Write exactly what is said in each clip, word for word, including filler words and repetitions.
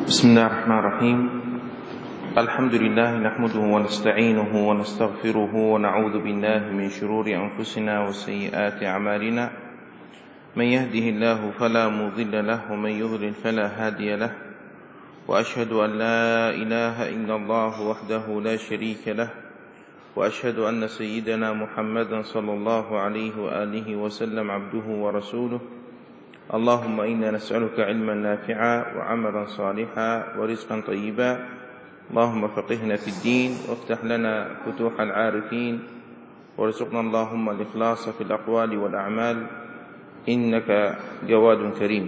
بسم الله الرحمن الرحيم. الحمد لله نحمده ونستعينه ونستغفره ونعوذ بالله من شرور أنفسنا وسيئات أعمالنا. من يهده الله فلا مضل له ومن يضلل فلا هادي له، وأشهد أن لا إله إلا الله وحده لا شريك له، وأشهد أن سيدنا محمدا صلى الله عليه وآله وسلم عبده ورسوله. اللهم إنا نسألك علما نافعا وعملا صالحا ورزقا طيبا. اللهم فقهنا في الدين وافتح لنا فتوح العارفين، وارزقنا اللهم الإخلاص في الأقوال والأعمال، إنك جواد كريم.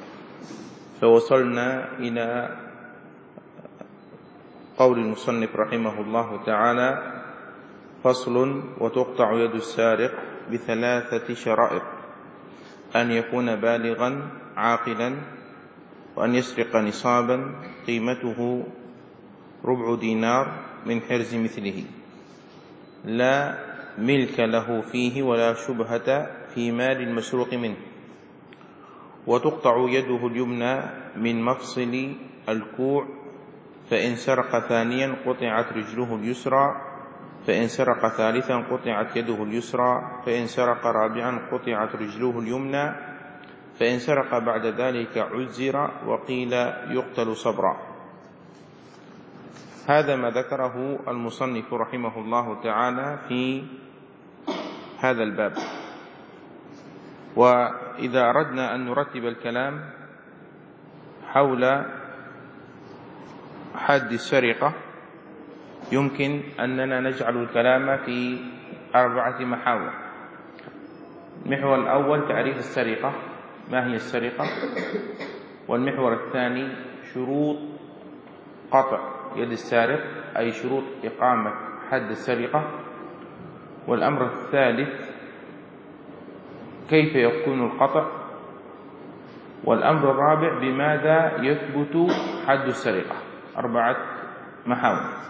فوصلنا إلى قول المصنف رحمه الله تعالى: فصل: وتقطع يد السارق بثلاثة شرائط: أن يكون بالغا عاقلا، وأن يسرق نصابا قيمته ربع دينار من حرز مثله، لا ملك له فيه ولا شبهة في مال المسروق منه. وتقطع يده اليمنى من مفصل الكوع، فإن سرق ثانيا قطعت رجله اليسرى، فإن سرق ثالثا قطعت يده اليسرى، فإن سرق رابعا قطعت رجله اليمنى، فإن سرق بعد ذلك عزر، وقيل يقتل صبرا. هذا ما ذكره المصنف رحمه الله تعالى في هذا الباب. وإذا أردنا أن نرتب الكلام حول حد السرقة، يمكن أننا نجعل الكلام في أربعة محاور. المحور الأول تعريف السرقة، ما هي السرقة؟ والمحور الثاني شروط قطع يد السارق، أي شروط إقامة حد السرقة. والأمر الثالث كيف يكون القطع. والأمر الرابع بماذا يثبت حد السرقة. أربعة محاور.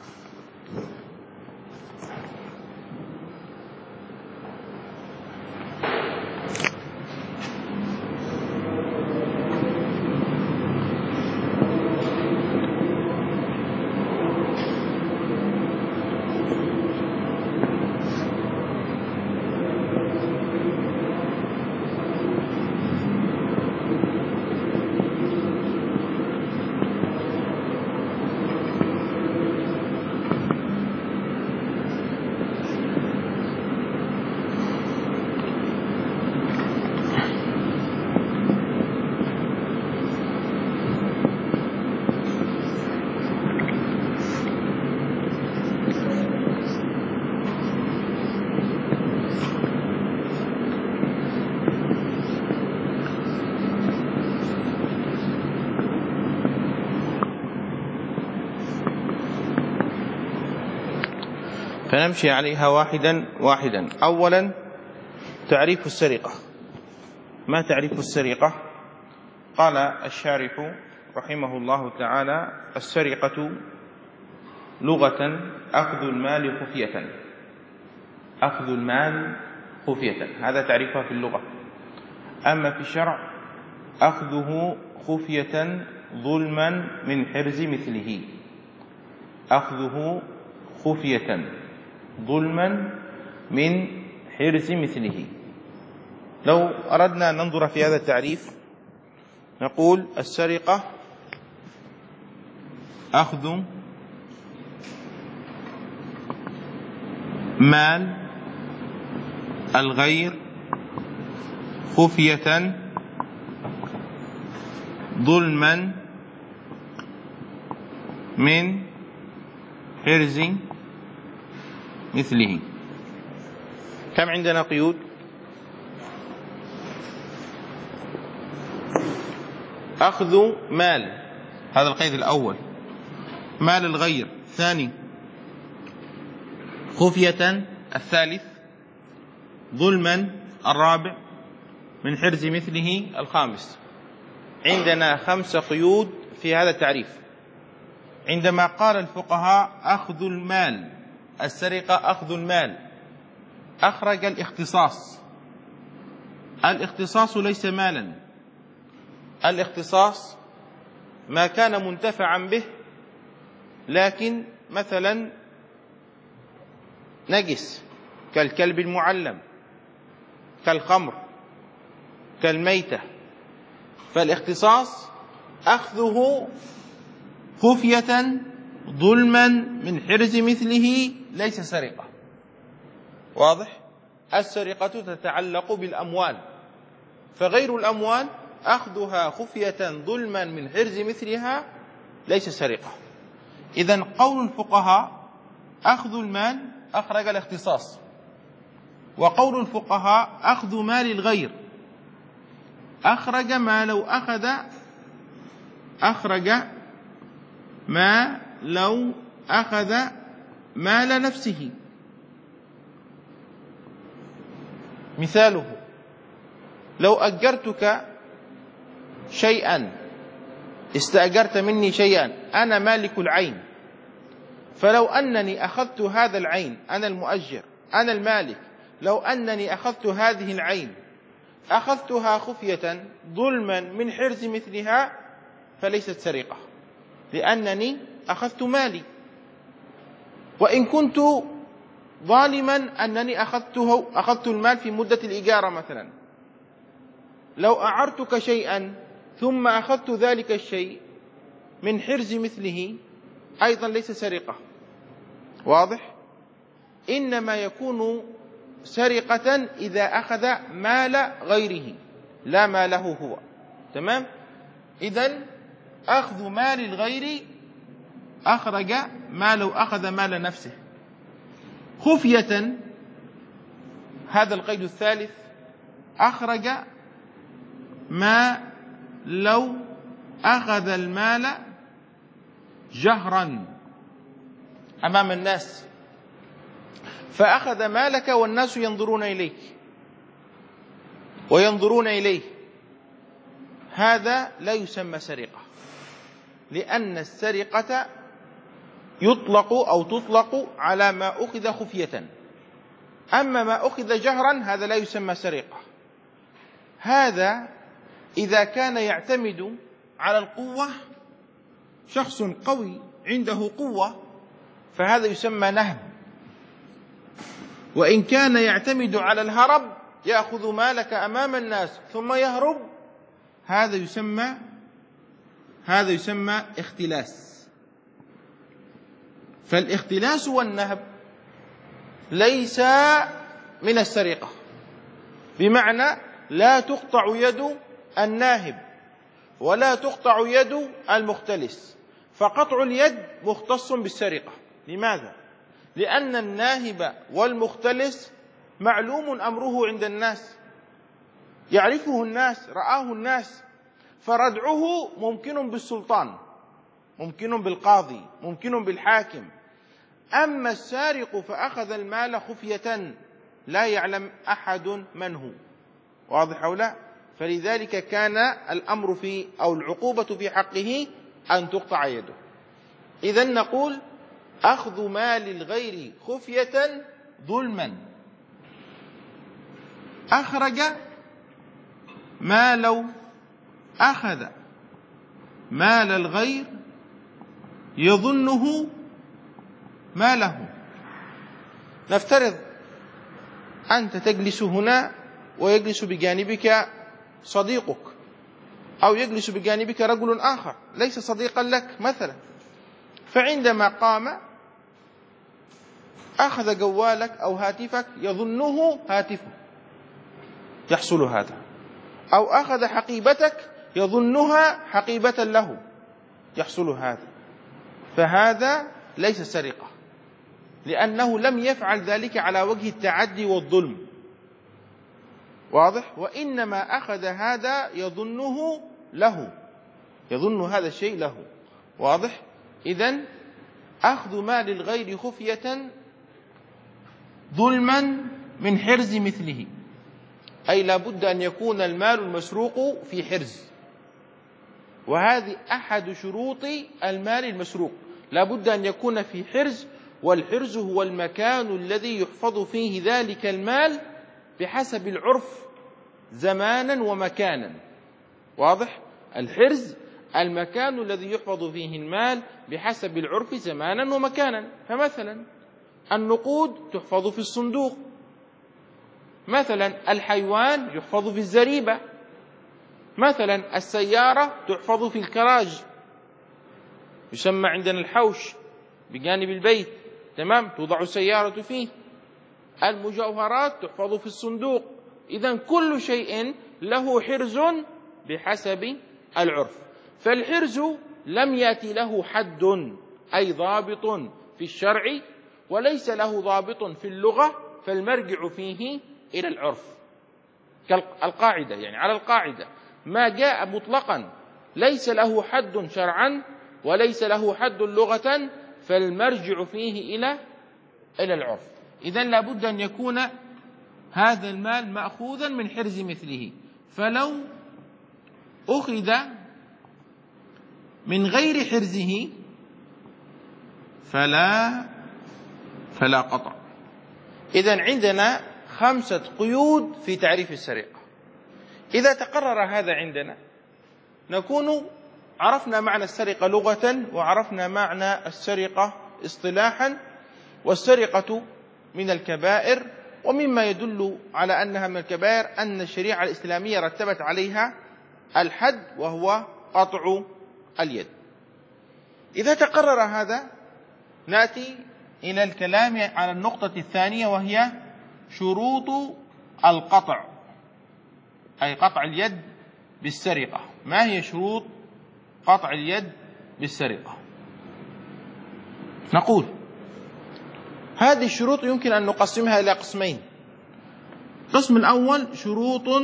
فنمشي عليها واحدا واحدا. أولا تعريف السرقة. ما تعريف السرقة؟ قال الشارح رحمه الله تعالى: السرقة لغة أخذ المال خفية. أخذ المال خفية، هذا تعريفها في اللغة. أما في الشرع أخذه خفية ظلما من حرز مثله. أخذه خفية ظلما من حرز مثله. لو أردنا أن ننظر في هذا التعريف نقول: السرقة أخذ مال الغير خفية ظلما من حرز مثله. كم عندنا قيود؟ أخذ مال، هذا القيد الأول، مال الغير. ثاني خفية، الثالث ظلما، الرابع من حرز مثله، الخامس. عندنا خمس قيود في هذا التعريف. عندما قال الفقهاء أخذ المال، السرقة أخذ المال، أخرج الاختصاص. الاختصاص ليس مالا، الاختصاص ما كان منتفعا به لكن مثلا نجس، كالكلب المعلم، كالخمر، كالميتة، فالاختصاص أخذه خفية ظلما من حرز مثله ليس سرقة. واضح؟ السرقة تتعلق بالأموال، فغير الأموال أخذها خفية ظلما من حرز مثلها ليس سرقة. إذن قول الفقهاء أخذ المال أخرج الاختصاص، وقول الفقهاء أخذ مال الغير أخرج ما لو أخذ أخرج ما لو أخذ مال نفسه. مثاله: لو أجرتك شيئا، استأجرت مني شيئا، أنا مالك العين، فلو أنني أخذت هذا العين، أنا المؤجر، أنا المالك، لو أنني أخذت هذه العين أخذتها خفية ظلما من حرز مثلها فليست سرقة، لأنني أخذت مالي. وإن كنت ظالما أنني أخذته أخذت المال في مدة الإجارة مثلا، لو أعرتك شيئا ثم أخذت ذلك الشيء من حرز مثله أيضا ليس سرقة. واضح؟ إنما يكون سرقة إذا أخذ مال غيره لا ماله هو. تمام؟ إذن أخذ مال الغير أخرج ما لو أخذ مال نفسه خفية. هذا القيد الثالث أخرج ما لو أخذ المال جهرا أمام الناس، فأخذ مالك والناس ينظرون إليك وينظرون إليه، هذا لا يسمى سرقة، لأن السرقة يطلق أو تطلق على ما أخذ خفية، أما ما أخذ جهرا هذا لا يسمى سرقة. هذا إذا كان يعتمد على القوة، شخص قوي عنده قوة فهذا يسمى نهب. وإن كان يعتمد على الهرب، يأخذ مالك أمام الناس ثم يهرب، هذا يسمى هذا يسمى اختلاس. فالاختلاس والنهب ليس من السرقة، بمعنى لا تقطع يد الناهب ولا تقطع يد المختلس، فقطع اليد مختص بالسرقة. لماذا؟ لأن الناهب والمختلس معلوم أمره عند الناس، يعرفه الناس، رآه الناس، فردعه ممكن بالسلطان، ممكن بالقاضي، ممكن بالحاكم. أما السارق فأخذ المال خفية لا يعلم أحد من هو. واضح أو لا؟ فلذلك كان الأمر في أو العقوبة في حقه أن تقطع يده. إذن نقول أخذ مال الغير خفية ظلما أخرج ما لو أخذ مال الغير يظنه ماله. نفترض أنت تجلس هنا ويجلس بجانبك صديقك، أو يجلس بجانبك رجل آخر ليس صديقا لك مثلا، فعندما قام أخذ جوالك أو هاتفك يظنه هاتفه، يحصل هذا. أو أخذ حقيبتك يظنها حقيبة له، يحصل هذا. فهذا ليس سرقة، لأنه لم يفعل ذلك على وجه التعدي والظلم. واضح؟ وإنما أخذ هذا يظنه له، يظن هذا الشيء له. واضح؟ إذن أخذ مال الغير خفية ظلما من حرز مثله، أي لا بد أن يكون المال المسروق في حرز، وهذه أحد شروط المال المسروق، لا بد أن يكون في حرز، والحرز هو المكان الذي يحفظ فيه ذلك المال بحسب العرف زمانا ومكانا. واضح؟ الحرز المكان الذي يحفظ فيه المال بحسب العرف زمانا ومكانا. فمثلا النقود تحفظ في الصندوق، مثلا الحيوان يحفظ في الزريبة، مثلا السيارة تحفظ في الكراج، يسمى عندنا الحوش بجانب البيت، تمام، توضع السيارة فيه. المجوهرات تحفظ في الصندوق. إذن كل شيء له حرز بحسب العرف. فالحرز لم يأتي له حد أي ضابط في الشرع، وليس له ضابط في اللغة، فالمرجع فيه إلى العرف كالقاعدة. يعني على القاعدة ما جاء مطلقا ليس له حد شرعا وليس له حد لغة، فالمرجع فيه إلى إلى العرف. إذن لابد أن يكون هذا المال مأخوذا من حرز مثله. فلو أخذ من غير حرزه فلا فلا قطع. إذن عندنا خمسة قيود في تعريف السرقة. إذا تقرر هذا عندنا نكون عرفنا معنى السرقة لغة، وعرفنا معنى السرقة اصطلاحا. والسرقة من الكبائر، ومما يدل على أنها من الكبائر أن الشريعة الإسلامية رتبت عليها الحد وهو قطع اليد. إذا تقرر هذا نأتي إلى الكلام على النقطة الثانية، وهي شروط القطع، أي قطع اليد بالسرقة. ما هي شروط قطع اليد بالسرقة؟ نقول هذه الشروط يمكن أن نقسمها إلى قسمين. القسم الأول شروط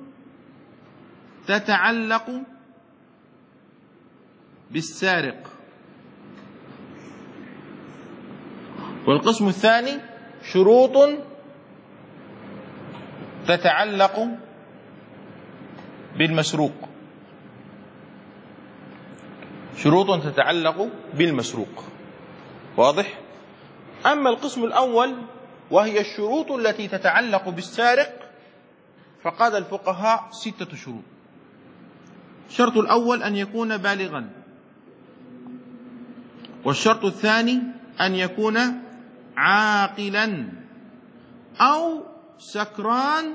تتعلق بالسارق، والقسم الثاني شروط تتعلق بالمسروق. شروط تتعلق بالمسروق، واضح؟ أما القسم الأول وهي الشروط التي تتعلق بالسارق، فقال الفقهاء ستة شروط. الشرط الأول أن يكون بالغا، والشرط الثاني أن يكون عاقلا أو سكران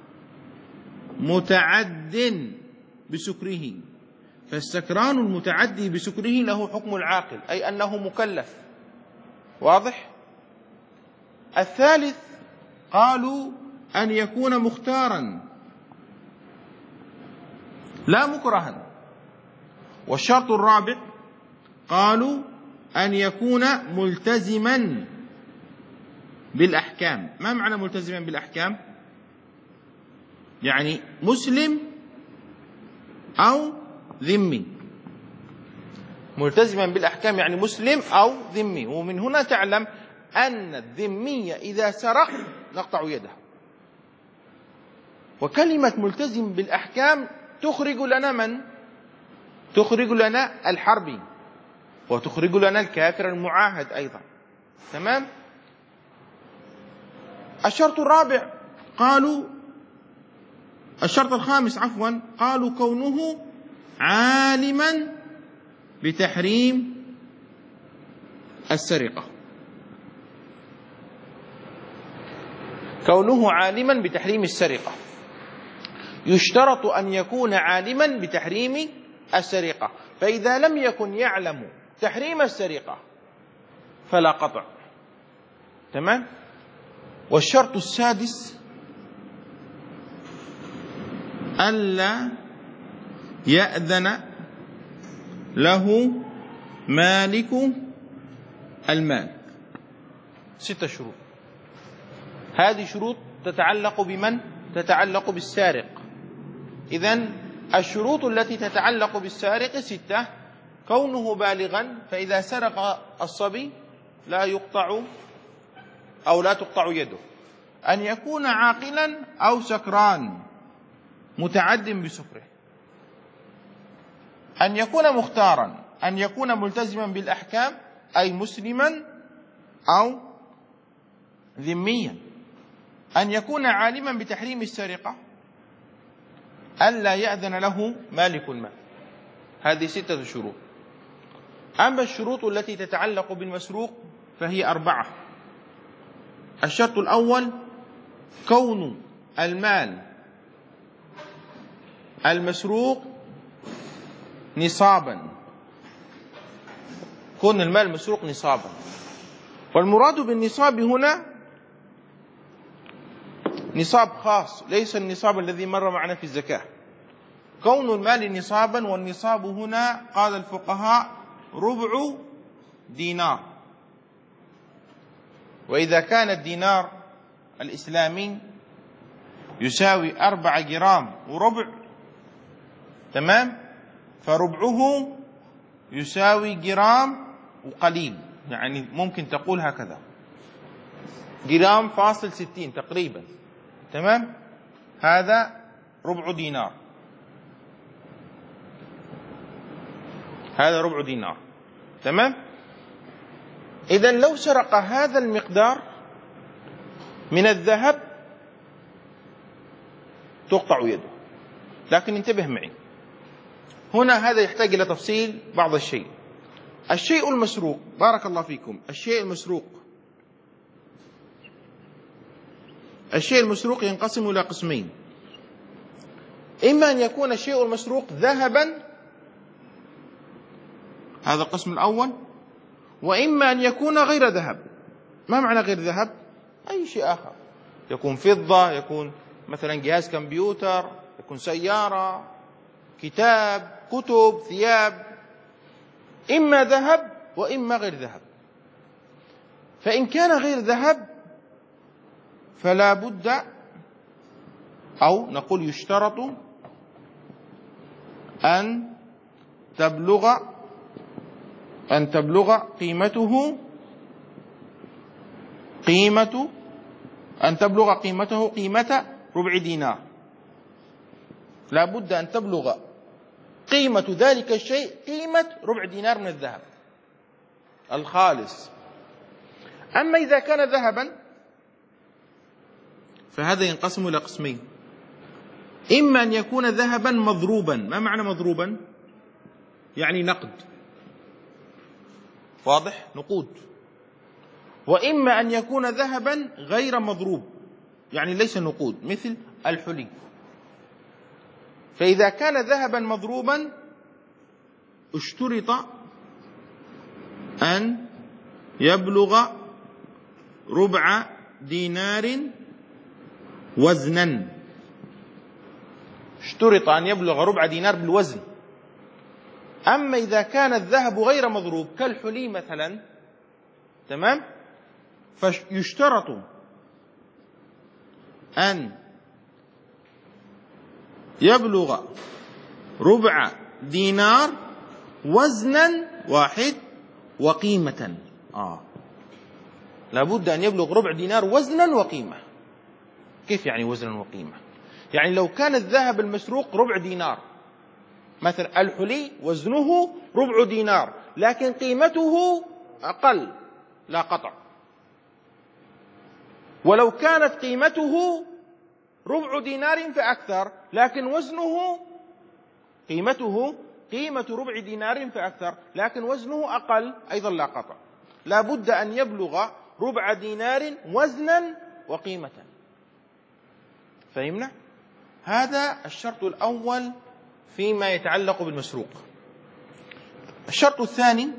متعد بسكره. فالسكران المتعدي بسكره له حكم العاقل، أي أنه مكلف، واضح؟ الثالث قالوا أن يكون مختارا لا مكرها. والشرط الرابع قالوا أن يكون ملتزما بالأحكام. ما معنى ملتزما بالأحكام؟ يعني مسلم أو ذمي. ملتزما بالأحكام يعني مسلم أو ذمي. ومن هنا تعلم أن الذمي إذا سرق نقطع يده. وكلمة ملتزم بالأحكام تخرج لنا من؟ تخرج لنا الحربي، وتخرج لنا الكافر المعاهد أيضا، تمام؟ الشرط الرابع قالوا الشرط الخامس عفوا قالوا كونه عالما بتحريم السرقة. كونه عالما بتحريم السرقة. يشترط أن يكون عالما بتحريم السرقة، فإذا لم يكن يعلم تحريم السرقة فلا قطع، تمام؟ والشرط السادس ألا يأذن له مالك المال. ستة شروط. هذه شروط تتعلق بمن؟ تتعلق بالسارق. إذن الشروط التي تتعلق بالسارق ستة: كونه بالغا، فإذا سرق الصبي لا يقطع أو لا تقطع يده. أن يكون عاقلا أو سكران متعد بسكره. أن يكون مختارا، أن يكون ملتزما بالأحكام أي مسلما أو ذميا. أن يكون عالما بتحريم السرقة، ألا يأذن له مالك المال. هذه ستة شروط. أما الشروط التي تتعلق بالمسروق فهي أربعة. الشرط الأول كون المال المسروق نصابا، كون المال المسروق نصابا. والمراد بالنصاب هنا نصاب خاص، ليس النصاب الذي مر معنا في الزكاة. كون المال نصابا، والنصاب هنا قال الفقهاء ربع دينار. وإذا كان الدينار الإسلامي يساوي أربعة جرام وربع، تمام، فربعه يساوي جرام وقليل، يعني ممكن تقول هكذا جرام فاصل ستين تقريبا، تمام، هذا ربع دينار، هذا ربع دينار، تمام. إذن لو سرق هذا المقدار من الذهب تقطع يده. لكن انتبه معي هنا، هذا يحتاج إلى تفصيل بعض الشيء. الشيء المسروق، بارك الله فيكم، الشيء المسروق الشيء المسروق ينقسم إلى قسمين. إما أن يكون الشيء المسروق ذهبا، هذا القسم الأول، وإما أن يكون غير ذهب. ما معنى غير ذهب؟ أي شيء آخر، يكون فضة، يكون مثلا جهاز كمبيوتر، يكون سيارة، كتاب، كتب، ثياب، إما ذهب وإما غير ذهب. فإن كان غير ذهب فلا بد، أو نقول يشترط أن تبلغ أن تبلغ قيمته قيمة أن تبلغ قيمته قيمة ربع دينار. لا بد أن تبلغ قيمة ذلك الشيء قيمة ربع دينار من الذهب الخالص. أما إذا كان ذهبا فهذا ينقسم إلى قسمين. إما أن يكون ذهبا مضروبا. ما معنى مضروبا؟ يعني نقد، واضح، نقود. وإما أن يكون ذهبا غير مضروب، يعني ليس نقود، مثل الحلي. فإذا كان ذهبا مضروبا اشترط أن يبلغ ربع دينار وزنا، اشترط أن يبلغ ربع دينار بالوزن. أما إذا كان الذهب غير مضروب كالحلي مثلا، تمام، فيشترط أن يبلغ ربع دينار وزنا واحد وقيمة. آه لابد أن يبلغ ربع دينار وزنا وقيمة. كيف يعني وزنا وقيمة؟ يعني لو كان الذهب المسروق ربع دينار مثلا، الحلي وزنه ربع دينار لكن قيمته أقل لا قطع. ولو كانت قيمته ربع دينار فأكثر لكن وزنه قيمته قيمة ربع دينار فأكثر لكن وزنه أقل، أيضا لا قطع. لا بد أن يبلغ ربع دينار وزنا وقيمة. فهمنا؟ هذا الشرط الأول فيما يتعلق بالمسروق. الشرط الثاني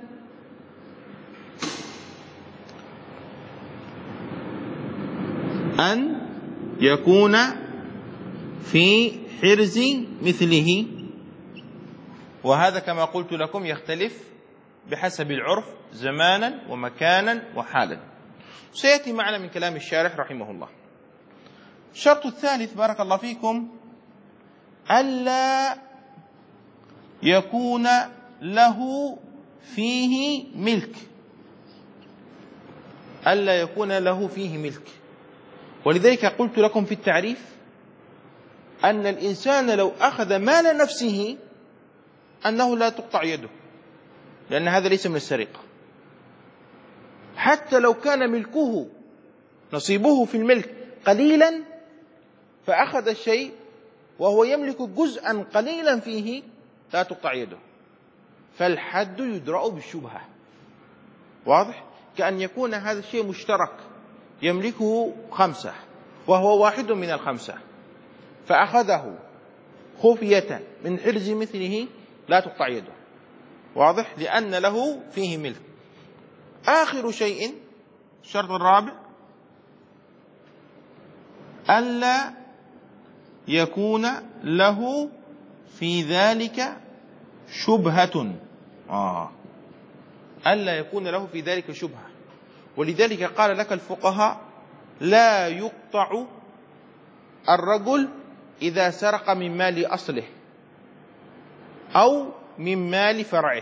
أن يكون في حرز مثله، وهذا كما قلت لكم يختلف بحسب العرف زمانا ومكانا وحالا، سيأتي معنا من كلام الشارح رحمه الله. الشرط الثالث بارك الله فيكم ألا يكون له فيه ملك، ألا يكون له فيه ملك. ولذلك قلت لكم في التعريف أن الإنسان لو أخذ مال نفسه أنه لا تقطع يده، لأن هذا ليس من السرقة. حتى لو كان ملكه نصيبه في الملك قليلا فأخذ الشيء وهو يملك جزءا قليلا فيه لا تقطع يده. فالحد يدرأ بالشبهة. واضح؟ كأن يكون هذا الشيء مشترك يملكه خمسة وهو واحد من الخمسة، فأخذه خفية من حرز مثله لا تقطع يده. واضح؟ لأن له فيه ملك. آخر شيء الشرط الرابع ألا يكون له في ذلك شبهة. آه ألا يكون له في ذلك شبهة. ولذلك قال لك الفقهاء لا يقطع الرجل إذا سرق من مال أصله أو من مال فرعه،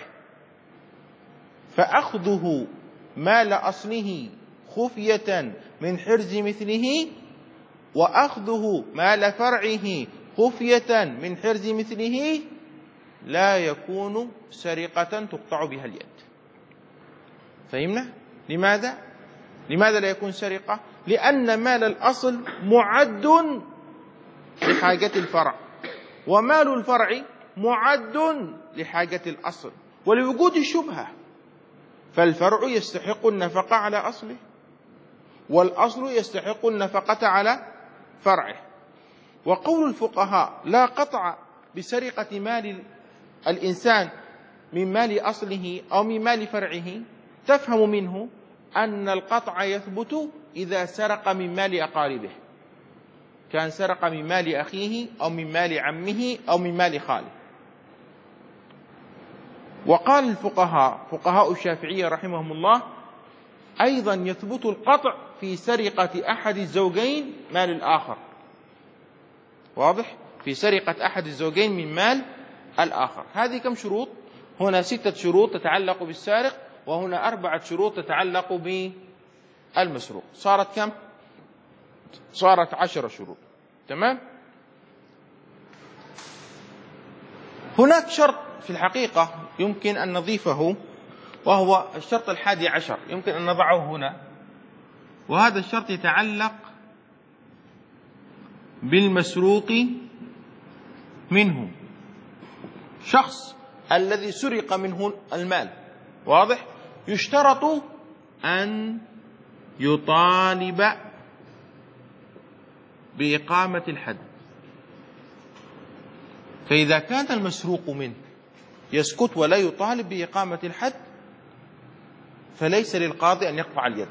فأخذه مال أصله خفية من حرز مثله وأخذه مال فرعه خفية من حرز مثله لا يكون سرقة تقطع بها اليد. فهمنا؟ لماذا؟ لماذا لا يكون سرقة؟ لأن مال الأصل معد لحاجة الفرع، ومال الفرع معد لحاجة الأصل، ولوجود الشبهة فالفرع يستحق النفقة على أصله والأصل يستحق النفقة على فرعه. وقول الفقهاء لا قطع بسرقة مال الإنسان من مال أصله أو من مال فرعه تفهم منه أن القطع يثبت إذا سرق من مال أقاربه، كان سرق من مال أخيه أو من مال عمه أو من مال خاله. وقال الفقهاء فقهاء الشافعية رحمهم الله أيضا يثبت القطع في سرقة أحد الزوجين مال الآخر. واضح؟ في سرقة أحد الزوجين من مال الآخر. هذه كم شروط؟ هنا ستة شروط تتعلق بالسارق، وهنا أربعة شروط تتعلق بالمسروق. صارت كم؟ صارت عشر شروط. تمام؟ هناك شرط في الحقيقة يمكن أن نضيفه، وهو الشرط الحادي عشر، يمكن أن نضعه هنا، وهذا الشرط يتعلق بالمسروق منه، شخص الذي سرق منه المال. واضح؟ يشترط أن يطالب بإقامة الحد. فإذا كان المسروق منه يسكت ولا يطالب بإقامة الحد فليس للقاضي أن يقطع اليد.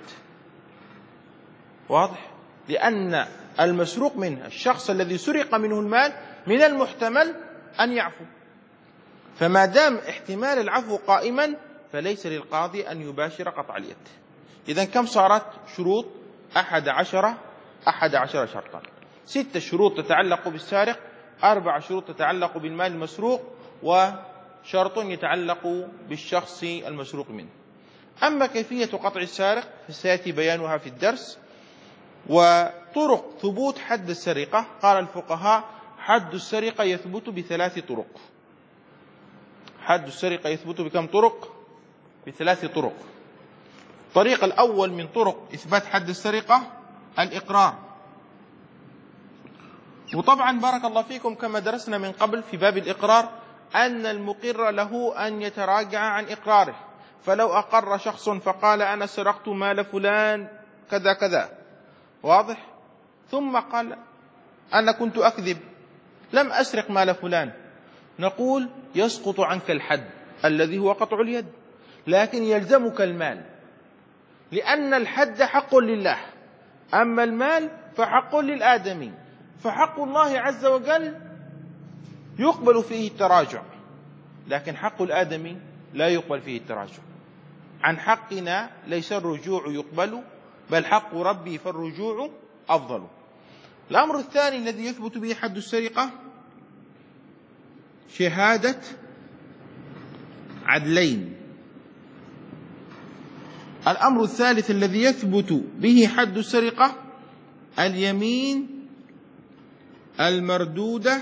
واضح؟ لأن المسروق منه الشخص الذي سرق منه المال من المحتمل أن يعفو، فما دام احتمال العفو قائما فليس للقاضي أن يباشر قطع اليد. إذن كم صارت شروط؟ أحد عشر أحد عشر شرطا. ستة شروط تتعلق بالسارق، أربع شروط تتعلق بالمال المسروق، وشرط يتعلق بالشخص المسروق منه. أما كيفية قطع السارق فسيأتي بيانها في الدرس. وطرق ثبوت حد السرقة، قال الفقهاء حد السرقة يثبت بثلاث طرق. حد السرقة يثبت بكم طرق؟ بثلاث طرق. الطريق الأول من طرق إثبات حد السرقة الإقرار. وطبعا بارك الله فيكم كما درسنا من قبل في باب الإقرار أن المقر له أن يتراجع عن إقراره. فلو أقر شخص فقال أنا سرقت مال فلان كذا كذا، واضح؟ ثم قال أنا كنت أكذب لم أسرق مال فلان، نقول يسقط عنك الحد الذي هو قطع اليد، لكن يلزمك المال، لأن الحد حق لله، أما المال فحق للآدمي، فحق الله عز وجل يقبل فيه التراجع، لكن حق الآدمي لا يقبل فيه التراجع. عن حقنا ليس الرجوع يقبل، بل حق ربي فالرجوع أفضل. الأمر الثاني الذي يثبت به حد السرقة شهادة عدلين. الأمر الثالث الذي يثبت به حد السرقة اليمين المردودة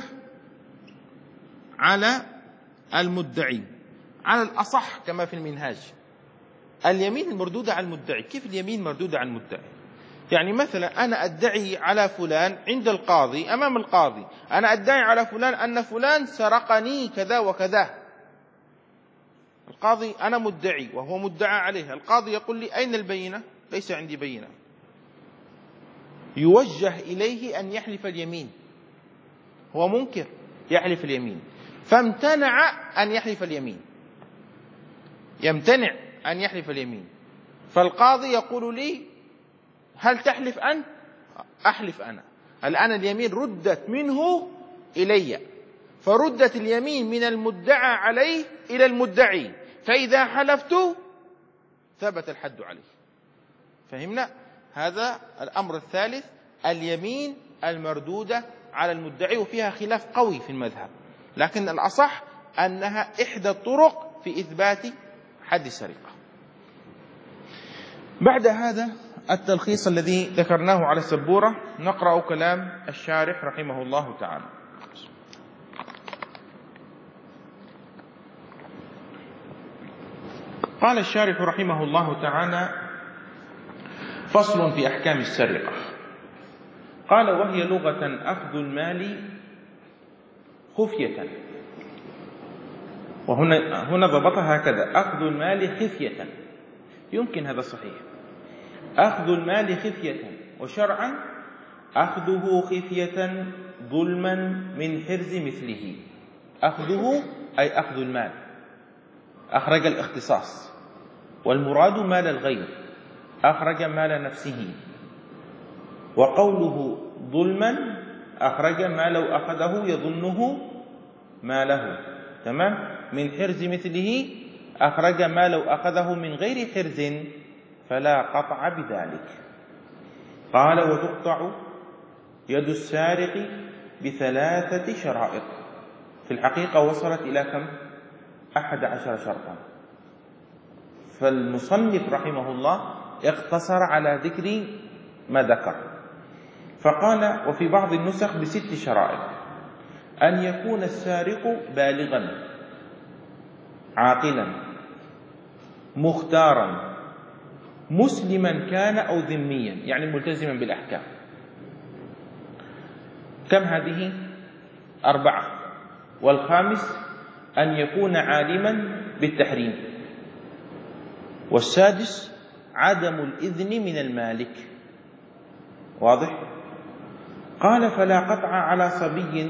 على المدعي، على الأصح كما في المنهاج. اليمين المردودة على المدعي. كيف اليمين مردودة على المدعي؟ يعني مثلا أنا أدعي على فلان عند القاضي، أمام القاضي أنا أدعي على فلان أن فلان سرقني كذا وكذا، القاضي أنا مدعي وهو مدعى عليه، القاضي يقول لي أين البينة؟ ليس عندي بينة. يوجه إليه أن يحلف اليمين، هو منكر يحلف اليمين، فامتنع أن يحلف اليمين، يمتنع أن يحلف اليمين. فالقاضي يقول لي هل تحلف أنت؟ أحلف أنا. الآن اليمين ردت منه إلي، فردت اليمين من المدعى عليه إلى المدعي، فإذا حلفت ثبت الحد عليه. فهمنا؟ هذا الأمر الثالث، اليمين المردودة على المدعي، وفيها خلاف قوي في المذهب، لكن الأصح أنها إحدى الطرق في إثبات حد السرقة. بعد هذا التلخيص الذي ذكرناه على السبورة، نقرأ كلام الشارح رحمه الله تعالى. قال الشارح رحمه الله تعالى: فصل في أحكام السرقة. قال: وهي لغة أخذ المال خفية. وهنا هنا ضبطها هكذا: أخذ المال خفية. يمكن هذا صحيح، أخذ المال خفية، وشرعا أخذه خفية ظلما من حرز مثله. أخذه أي أخذ المال، أخرج الاختصاص، والمراد مال الغير، أخرج مال نفسه. وقوله ظلما أخرج ما لو أخذه يظنه ماله، تمام؟ من حرز مثله أخرج ما لو أخذه من غير حرز فلا قطع بذلك. قال: وتقطع يد السارق بثلاثة شرائط. في الحقيقة وصلت إلى كم؟ أحد عشر شرطا. فالمصنف رحمه الله اقتصر على ذكر ما ذكر، فقال: وفي بعض النسخ بست شرائط: أن يكون السارق بالغا عاقلا مختارا مسلما كان أو ذميا، يعني ملتزما بالأحكام. كم هذه؟ أربعة. والخامس أن يكون عالما بالتحريم. والسادس عدم الإذن من المالك. واضح؟ قال: فلا قطع على صبي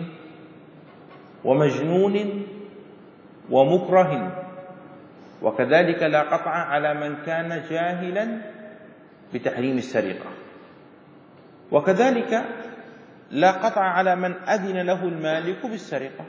ومجنون ومكره، وكذلك لا قطع على من كان جاهلا بتحريم السرقة، وكذلك لا قطع على من أذن له المالك بالسرقة.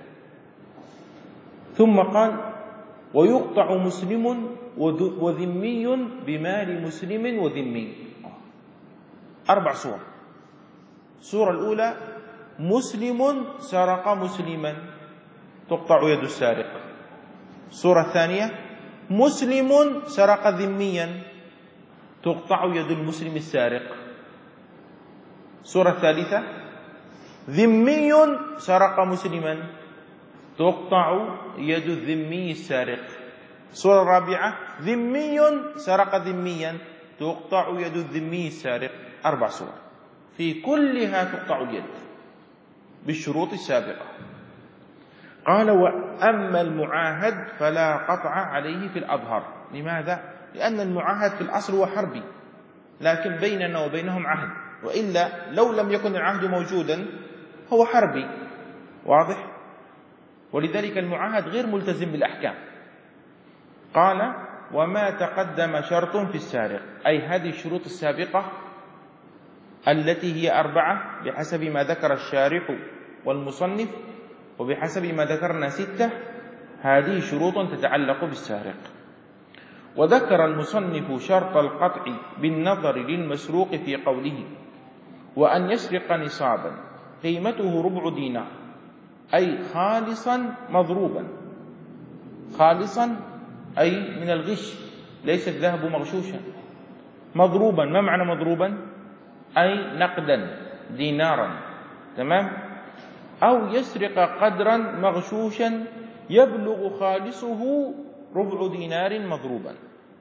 ثم قال: ويقطع مسلم وذمي بمال مسلم وذمي. أربع صور. الصورة الأولى: مسلم سرق مسلما تقطع يد السارق. الصورة الثانية: مسلم سرق ذميا تقطع يد المسلم السارق. الصورة الثالثة: ذمي سرق مسلما تقطع يد الذمي السارق. الصورة الرابعة: ذمي سرق ذميا تقطع يد الذمي السارق. أربع صور، في كلها تقطع اليد بالشروط السابقة. قال: وأما المعاهد فلا قطع عليه في الأظهر. لماذا؟ لأن المعاهد في الأصل هو حربي، لكن بيننا وبينهم عهد، وإلا لو لم يكن العهد موجودا هو حربي. واضح؟ ولذلك المعاهد غير ملتزم بالأحكام. قال: وما تقدم شرط في السارق، أي هذه الشروط السابقة التي هي أربعة بحسب ما ذكر الشارح والمصنف، وبحسب ما ذكرنا ستة، هذه شروط تتعلق بالسارق. وذكر المصنف شرط القطع بالنظر للمسروق في قوله: وأن يسرق نصابا قيمته ربع دينار، أي خالصا مضروبا. خالصا أي من الغش، ليس الذهب مغشوشا. مضروبا، ما معنى مضروبا؟ أي نقدا دينارا، تمام؟ أو يسرق قدرا مغشوشا يبلغ خالصه ربع دينار مضروبا،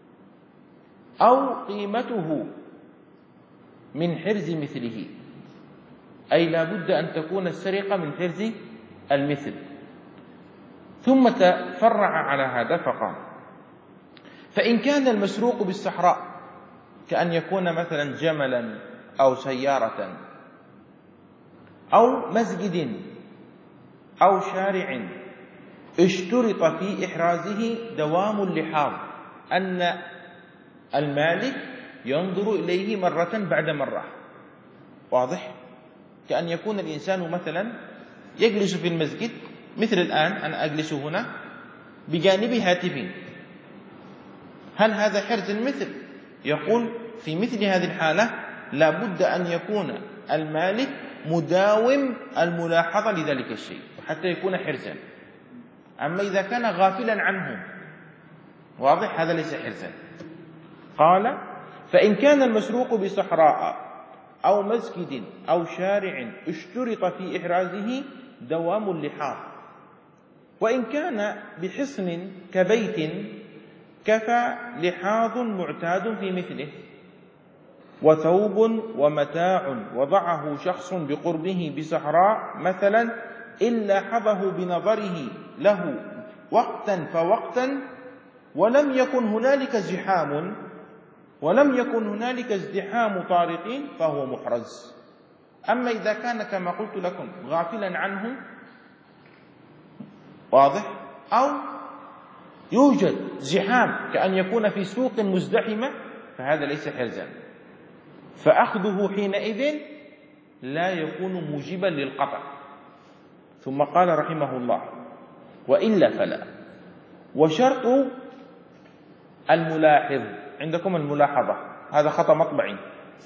أو قيمته من حرز مثله، أي لا بد أن تكون السرقة من حرز المثل. ثم تفرع على هذا فقال: فإن كان المسروق بالصحراء كأن يكون مثلا جملا أو سيارة أو مسجد أو شارع اشترط في إحرازه دوام اللحاظ، أن المالك ينظر إليه مرة بعد مرة. واضح؟ كأن يكون الإنسان مثلا يجلس في المسجد، مثل الآن أنا أجلس هنا بجانبي هاتف، هل هذا حرز المثل؟ يقول في مثل هذه الحالة لا بد أن يكون المالك مداوم الملاحظة لذلك الشيء حتى يكون حرزا. أما إذا كان غافلا عنه، واضح، هذا ليس حرزا. قال: فإن كان المسروق بصحراء أو مسجد أو شارع اشترط في إحرازه دوام اللحاظ. وإن كان بحصن كبيت كفى لحاظ معتاد في مثله، وثوب ومتاع وضعه شخص بقربه بصحراء مثلا إن لاحظه بنظره له وقتا فوقتا ولم يكن هنالك زحام ولم يكن هنالك ازدحام طارقين فهو محرز. أما إذا كان كما قلت لكم غافلا عنه، واضح، أو يوجد زحام كأن يكون في سوق مزدحمة، فهذا ليس حرزا، فأخذه حينئذ لا يكون موجبا للقطع. ثم قال رحمه الله: وإلا فلا. وشرط الملاحظ، عندكم الملاحظة، هذا خطأ مطبعي.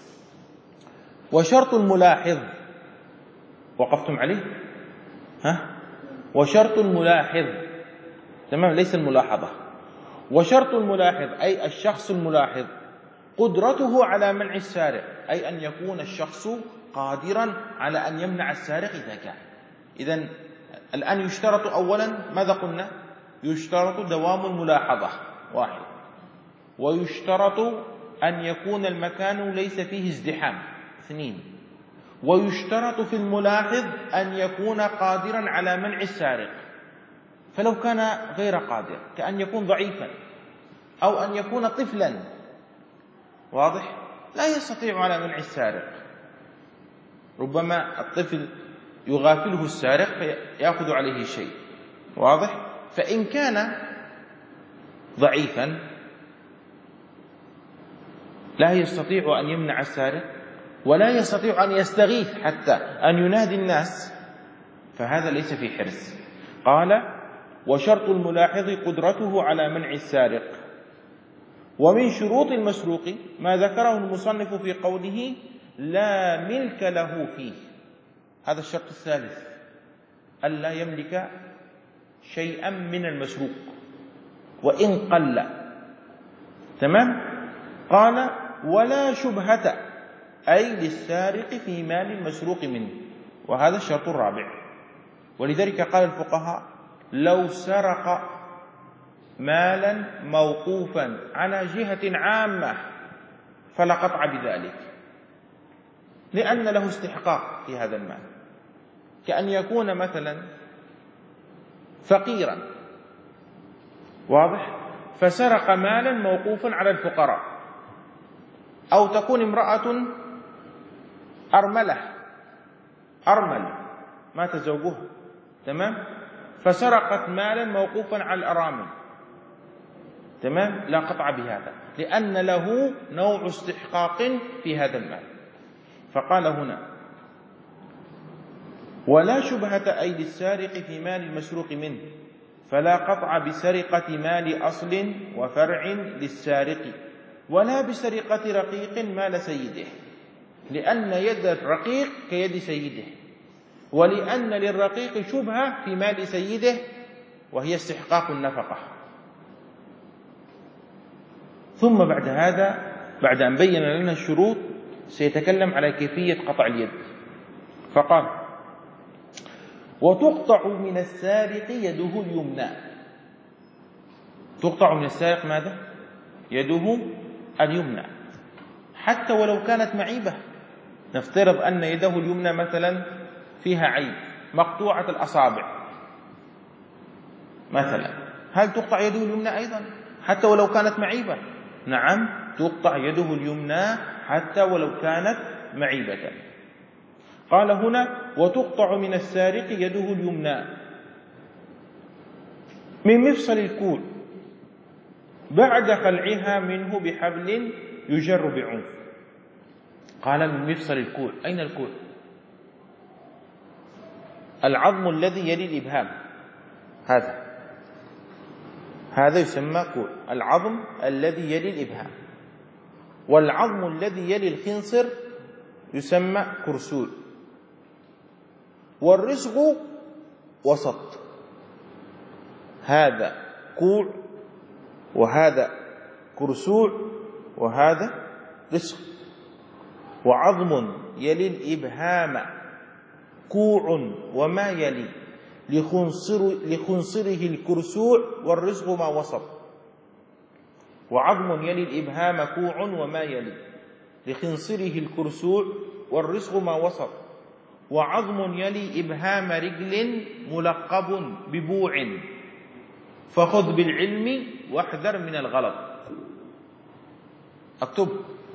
وشرط الملاحظ وقفتم عليه؟ ها؟ وشرط الملاحظ، تمام، ليس الملاحظة. وشرط الملاحظ أي الشخص الملاحظ قدرته على منع السارق، أي أن يكون الشخص قادرا على أن يمنع السارق إذا كان. إذن الآن يشترط أولا ماذا قلنا؟ يشترط دوام الملاحظة، واحد. ويشترط أن يكون المكان ليس فيه ازدحام، اثنين. ويشترط في الملاحظ أن يكون قادرا على منع السارق. فلو كان غير قادر كأن يكون ضعيفا أو أن يكون طفلا، واضح، لا يستطيع على منع السارق، ربما الطفل يغافله السارق فيأخذ عليه شيء، واضح. فإن كان ضعيفا لا يستطيع أن يمنع السارق ولا يستطيع أن يستغيث حتى أن ينادي الناس، فهذا ليس في حرز. قال: وشرط الملاحظ قدرته على منع السارق. ومن شروط المسروق ما ذكره المصنف في قوله: لا ملك له فيه. هذا الشرط الثالث، ألا يملك شيئا من المسروق وإن قل، تمام. قال: ولا شبهة أي للسارق في مال المسروق منه، وهذا الشرط الرابع. ولذلك قال الفقهاء: لو سرق مالا موقوفا على جهة عامة فلا قطع بذلك، لأن له استحقاق في هذا المال، كأن يكون مثلا فقيرا، واضح، فسرق مالا موقوفا على الفقراء، أو تكون امرأة أرملة أرمل مات زوجها، تمام، فسرقت مالا موقوفا على الأرامل، تمام، لا قطع بهذا لأن له نوع استحقاق في هذا المال. فقال هنا: ولا شبهة أي للسارق في مال المسروق منه، فلا قطع بسرقة مال أصل وفرع للسارق، ولا بسرقة رقيق مال سيده، لأن يد الرقيق كيد سيده، ولأن للرقيق شبهة في مال سيده وهي استحقاق النفقة. ثم بعد هذا، بعد أن بين لنا الشروط، سيتكلم على كيفية قطع اليد. فقال: وتقطع من السارق يده اليمنى. تقطع من السارق ماذا؟ يده اليمنى، حتى ولو كانت معيبة. نفترض أن يده اليمنى مثلا فيها عيب، مقطوعة الأصابع مثلا، هل تقطع يده اليمنى أيضا؟ حتى ولو كانت معيبة. نعم تقطع يده اليمنى حتى ولو كانت معيبة. قال هنا وتقطع من السارق يده اليمنى من مفصل الكوع بعد خلعها منه بحبل يجر بعنف. قال من مفصل الكوع. أين الكوع؟ العظم الذي يلي الإبهام، هذا هذا يسمى كوع، العظم الذي يلي الإبهام. والعظم الذي يلي الخنصر يسمى كرسوع. والرسغ وسط، هذا كوع وهذا كرسوع وهذا رسغ. وعظم يلي الإبهام كوع وما يلي لخنصر لخنصره الكرسوع والرسغ ما وسط. وعظم يلي الإبهام كوع وما يلي لخنصره الكرسوع والرسغ ما وسط. وعظم يلي إبهام رجل ملقب ببوع فخذ بالعلم واحذر من الغلط. اكتب.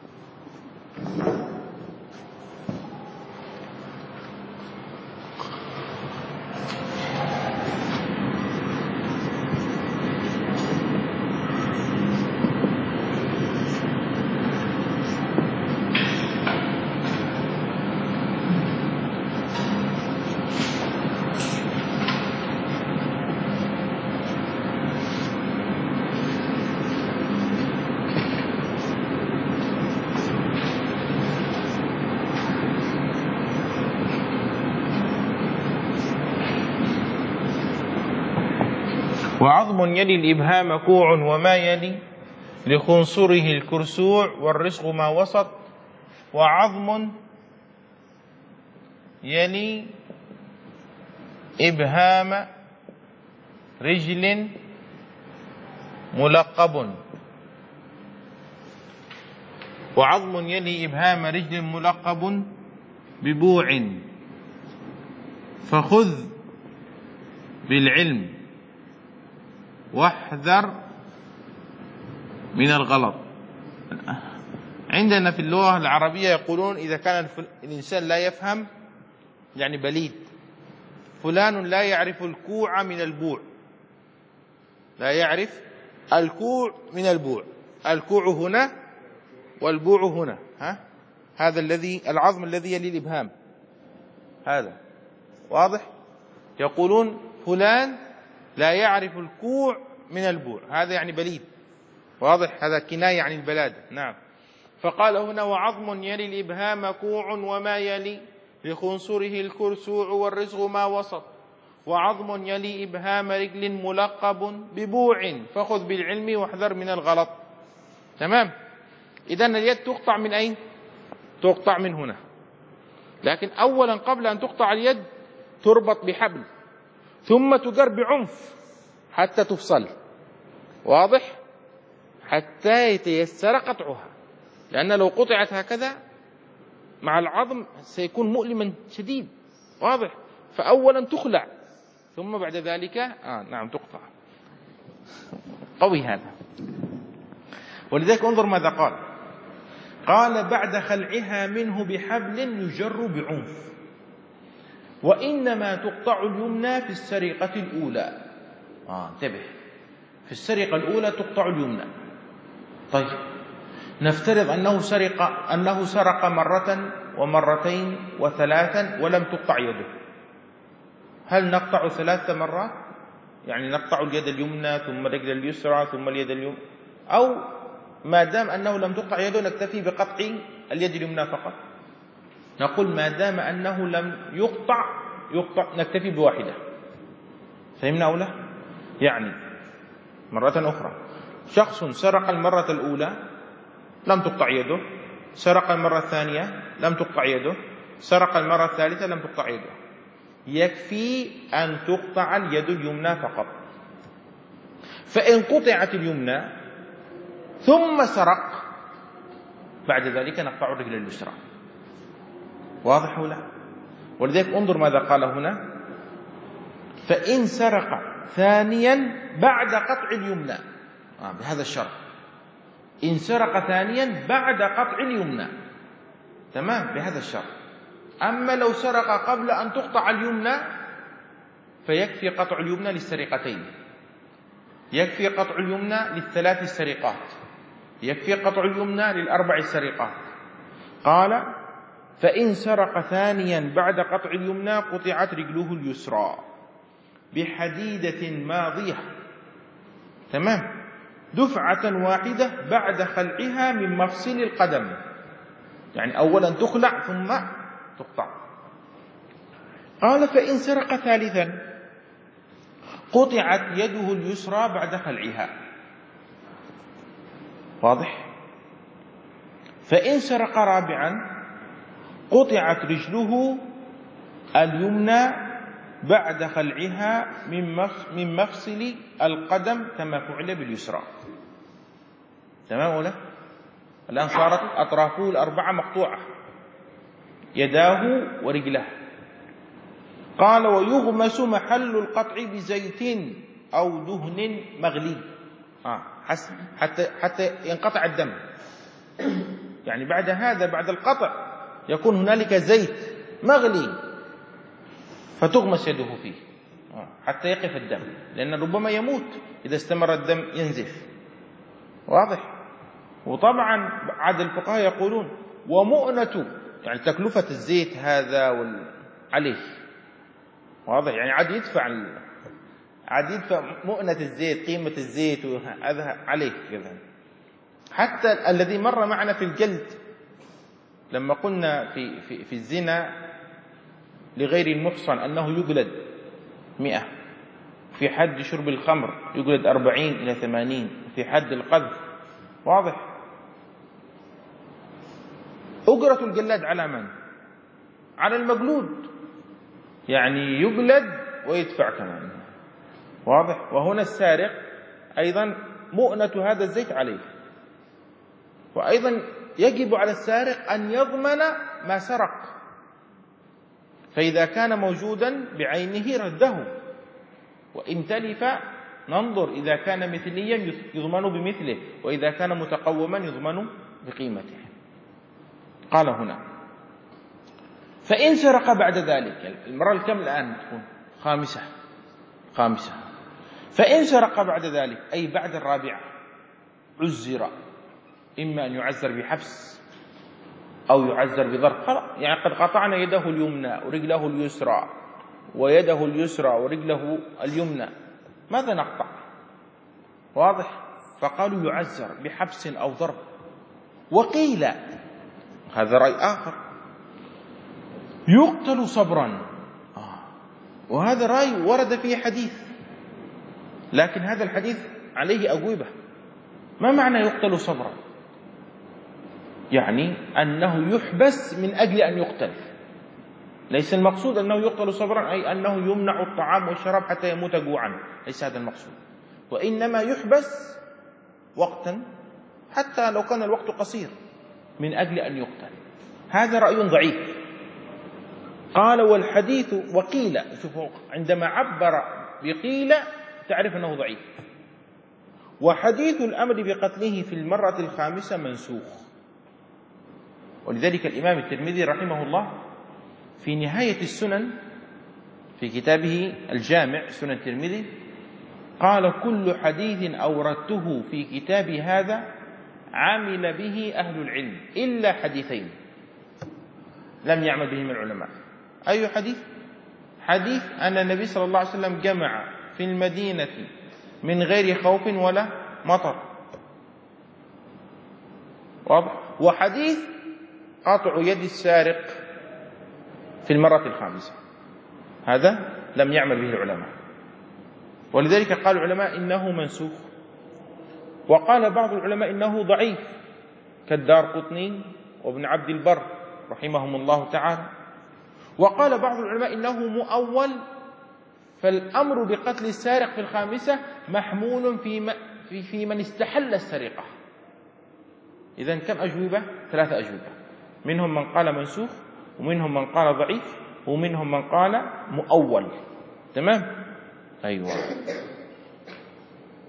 وعظم يلي الإبهام كوع وما يلي لخنصره الكرسوع والرسغ ما وسط. وعظم يلي إبهام رجل ملقب وعظم يلي إبهام رجل ملقب ببوع فخذ بالعلم واحذر من الغلط. عندنا في اللغة العربية يقولون إذا كان الإنسان لا يفهم يعني بليد، فلان لا يعرف الكوع من البوع، لا يعرف الكوع من البوع. الكوع هنا والبوع هنا، ها؟ هذا الذي العظم الذي يلي الإبهام، هذا واضح؟ يقولون فلان لا يعرف الكوع من البوع، هذا يعني بليد، واضح؟ هذا كناية عن البلادة. نعم. فقال هنا وعظم يلي الإبهام كوع وما يلي لخنصره الكرسوع والرسغ ما وسط. وعظم يلي إبهام رجل ملقب ببوع فخذ بالعلم واحذر من الغلط. تمام. إذن اليد تقطع من أين؟ تقطع من هنا. لكن أولا قبل أن تقطع اليد تربط بحبل ثم تجر بعنف حتى تفصل، واضح؟ حتى يتيسر قطعها، لأن لو قطعت هكذا مع العظم سيكون مؤلما شديد، واضح؟ فأولا تخلع ثم بعد ذلك آه نعم تقطع. قوي هذا. ولذلك انظر ماذا قال. قال بعد خلعها منه بحبل يجر بعنف. وإنما تقطع اليمنى في السرقة الأولى. آه انتبه، في السرقة الأولى تقطع اليمنى. طيب نفترض أنه سرق أنه سرق مرة ومرتين وثلاثا ولم تقطع يده، هل نقطع ثلاث مرات؟ يعني نقطع اليد اليمنى ثم الرجل اليسرى ثم اليد اليمنى، أو ما دام أنه لم تقطع يده نكتفي بقطع اليد اليمنى فقط؟ نقول ما دام أنه لم يقطع يقطع نكتفي بواحدة. فهمنا أو لا؟ يعني مرة أخرى، شخص سرق المرة الأولى لم تقطع يده، سرق المرة الثانية لم تقطع يده، سرق المرة الثالثة لم تقطع يده، يكفي أن تقطع اليد اليمنى فقط. فإن قطعت اليمنى ثم سرق بعد ذلك نقطع الرجل اليسرى. واضح ولا؟ ولذلك انظر ماذا قال هنا. فإن سرق ثانيا بعد قطع اليمنى، آه بهذا الشرط، إن سرق ثانيا بعد قطع اليمنى، تمام، بهذا الشرط. أما لو سرق قبل أن تقطع اليمنى فيكفي قطع اليمنى للسرقتين، يكفي قطع اليمنى للثلاث السرقات، يكفي قطع اليمنى للأربع السرقات. قال فإن سرق ثانيا بعد قطع اليمنى قطعت رجله اليسرى بحديدة ماضية، تمام، دفعة واحدة بعد خلعها من مفصل القدم، يعني أولا تخلع ثم تقطع. قال فإن سرق ثالثا قطعت يده اليسرى بعد خلعها، واضح؟ فإن سرق رابعا قطعت رجله اليمنى بعد خلعها من مفصل القدم كما فعل باليسرى، تمام ولا؟ الآن صارت أطرافه الأربعة مقطوعة، يداه ورجله. قال ويغمس محل القطع بزيت أو دهن مغلي، آه حتى حتى ينقطع الدم، يعني بعد هذا بعد القطع يكون هنالك زيت مغلي فتغمس يده فيه حتى يقف الدم، لأن ربما يموت إذا استمر الدم ينزف، واضح؟ وطبعا عاد الفقهاء يقولون ومؤنة، يعني تكلفة الزيت هذا وال... عليه، واضح؟ يعني عاد يدفع ال... عاد يدفع مؤنة الزيت، قيمة الزيت وهذا عليه كذا. حتى الذي مر معنا في الجلد لما قلنا في في في الزنا لغير المحصن أنه يجلد مئة، في حد شرب الخمر يجلد أربعين إلى ثمانين، في حد القذف، واضح؟ أجرة الجلاد على من؟ على المجلود، يعني يجلد ويدفع كمان، واضح؟ وهنا السارق أيضا مؤنة هذا الزيت عليه، وأيضا يجب على السارق أن يضمن ما سرق، فإذا كان موجودا بعينه رده، وإن تلف ننظر إذا كان مثليا يضمن بمثله، وإذا كان متقوما يضمن بقيمته. قال هنا فإن سرق بعد ذلك، المرة الكم الآن تكون خامسة خامسة فإن سرق بعد ذلك أي بعد الرابعة عزر، إما أن يعزر بحبس أو يعزر بضرب، يعني قد قطعنا يده اليمنى ورجله اليسرى ويده اليسرى ورجله اليمنى، ماذا نقطع؟ واضح؟ فقالوا يعزر بحبس أو ضرب. وقيل هذا رأي آخر يقتل صبرا، وهذا رأي ورد فيه حديث، لكن هذا الحديث عليه أجوبة. ما معنى يقتل صبرا؟ يعني أنه يحبس من أجل أن يقتل، ليس المقصود أنه يقتل صبرا أي أنه يمنع الطعام والشراب حتى يموت جوعا، ليس هذا المقصود، وإنما يحبس وقتا حتى لو كان الوقت قصير من أجل أن يقتل. هذا رأي ضعيف. قال والحديث وقيل، شوفوا عندما عبر بقيل تعرف أنه ضعيف. وحديث الأمر بقتله في المرة الخامسة منسوخ. ولذلك الإمام الترمذي رحمه الله في نهاية السنن في كتابه الجامع سنن الترمذي قال كل حديث أوردته في كتاب هذا عمل به أهل العلم إلا حديثين لم يعمل بهم العلماء. أي حديث؟ حديث أن النبي صلى الله عليه وسلم جمع في المدينة من غير خوف ولا مطر، واضح؟ وحديث قطع يد السارق في المرة الخامسة، هذا لم يعمل به العلماء، ولذلك قال العلماء إنه منسوخ. وقال بعض العلماء إنه ضعيف كالدارقطني وابن عبد البر رحمهم الله تعالى. وقال بعض العلماء إنه مؤول، فالأمر بقتل السارق في الخامسة محمول في, في, في من استحل السرقة. إذن كم أجوبة؟ ثلاثة أجوبة، منهم من قال منسوخ، ومنهم من قال ضعيف، ومنهم من قال مؤول. تمام؟ أيوة.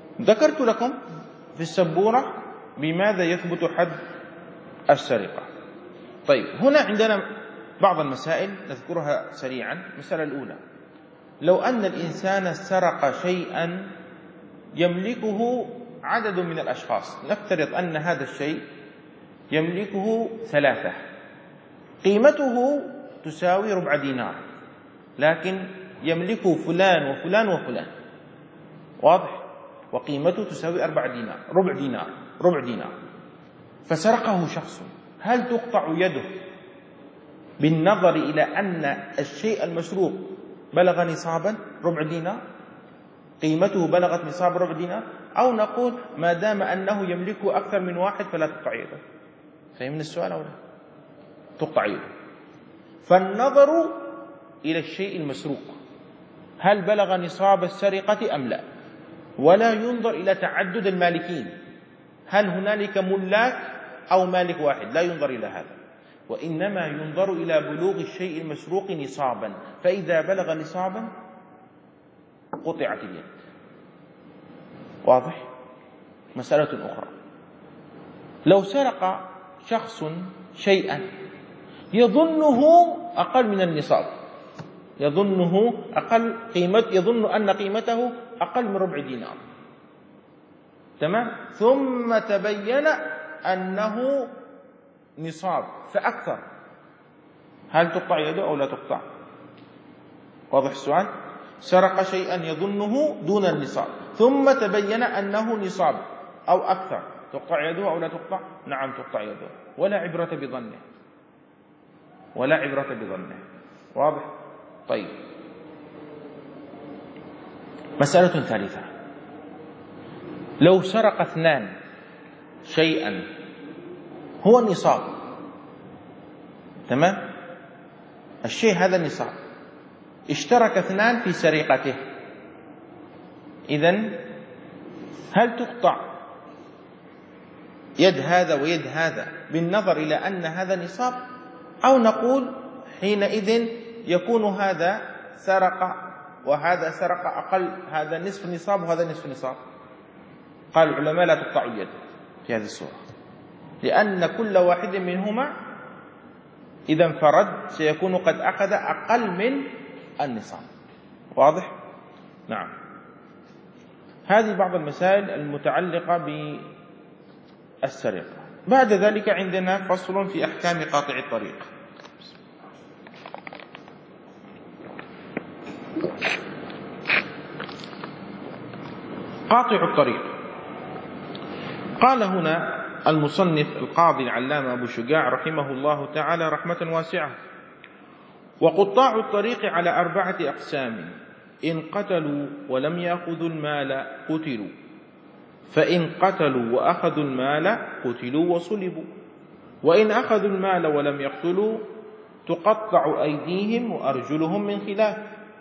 ذكرت لكم في السبورة بماذا يثبت حد السرقة. طيب هنا عندنا بعض المسائل نذكرها سريعا. المسألة الأولى: لو أن الإنسان سرق شيئا يملكه عدد من الأشخاص، نفترض أن هذا الشيء يملكه ثلاثة، قيمته تساوي ربع دينار، لكن يملكه فلان وفلان وفلان، واضح؟ وقيمته تساوي أربع دينار ربع دينار ربع دينار فسرقه شخص، هل تقطع يده بالنظر إلى أن الشيء المسروق بلغ نصابا ربع دينار، قيمته بلغت نصاب ربع دينار، أو نقول ما دام أنه يملكه أكثر من واحد فلا تقطع يده؟ فهمنا السؤال أو لا؟ تقطع يده. فالنظر إلى الشيء المسروق هل بلغ نصاب السرقة أم لا، ولا ينظر إلى تعدد المالكين، هل هنالك ملاك أو مالك واحد، لا ينظر إلى هذا، وإنما ينظر إلى بلوغ الشيء المسروق نصابا، فإذا بلغ نصابا قطعت اليد. واضح؟ مسألة أخرى: لو سرق شخص شيئا يظنه أقل من النصاب، يظنه أقل قيمة، يظن أن قيمته أقل من ربع دينار، تمام، ثم تبين أنه نصاب فأكثر، هل تقطع يده أو لا تقطع؟ واضح السؤال؟ سرق شيئا يظنه دون النصاب ثم تبين أنه نصاب أو أكثر، تقطع يده أو لا تقطع؟ نعم تقطع يده، ولا عبرة بظنه، ولا عبرة بظنه. واضح؟ طيب، مسألة ثالثة: لو سرق اثنان شيئا هو النصاب، تمام، الشيء هذا النصاب، اشترك اثنان في سرقته، إذن هل تقطع يد هذا ويد هذا بالنظر إلى أن هذا نصاب، أو نقول حينئذ يكون هذا سرق وهذا سرق أقل، هذا نصف نصاب وهذا نصف نصاب؟ قال العلماء لا تقطع اليد في هذه الصورة، لأن كل واحد منهما إذا انفرد سيكون قد أخذ أقل من النصاب. واضح؟ نعم. هذه بعض المسائل المتعلقة بالسرقة. بعد ذلك عندنا فصل في أحكام قاطع الطريق. قاطع الطريق، قال هنا المصنف القاضي العلامة أبو شجاع رحمه الله تعالى رحمة واسعة: وقطاع الطريق على أربعة أقسام: إن قتلوا ولم يأخذوا المال قتلوا، فإن قتلوا وأخذوا المال قتلوا وصلبوا، وإن أخذوا المال ولم يقتلوا تقطع أيديهم وأرجلهم من خلاف،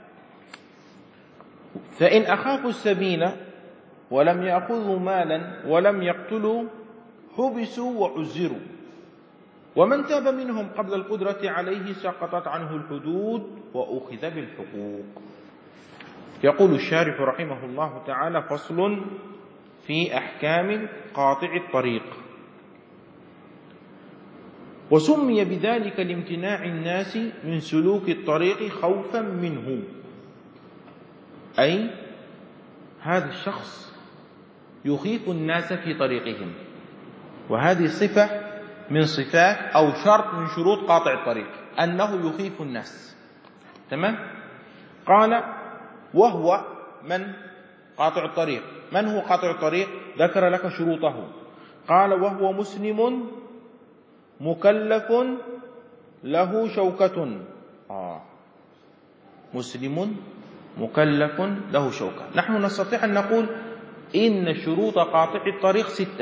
فإن أخافوا السبيل ولم يأخذوا مالا ولم يقتلوا حبسوا وعزروا، ومن تاب منهم قبل القدرة عليه سقطت عنه الحدود وأخذ بالحقوق. يقول الشارح رحمه الله تعالى: فصل في أحكام قاطع الطريق. وسمي بذلك لامتناع الناس من سلوك الطريق خوفا منه، أي هذا الشخص يخيف الناس في طريقهم، وهذه صفة من صفات أو شرط من شروط قاطع الطريق أنه يخيف الناس، تمام. قال: وهو من قاطع الطريق؟ من هو قاطع الطريق؟ ذكر لك شروطه، قال: وهو مسلم مكلف له شوكة. آه مسلم مكلف له شوكة. نحن نستطيع أن نقول إن شروط قاطع الطريق ستة.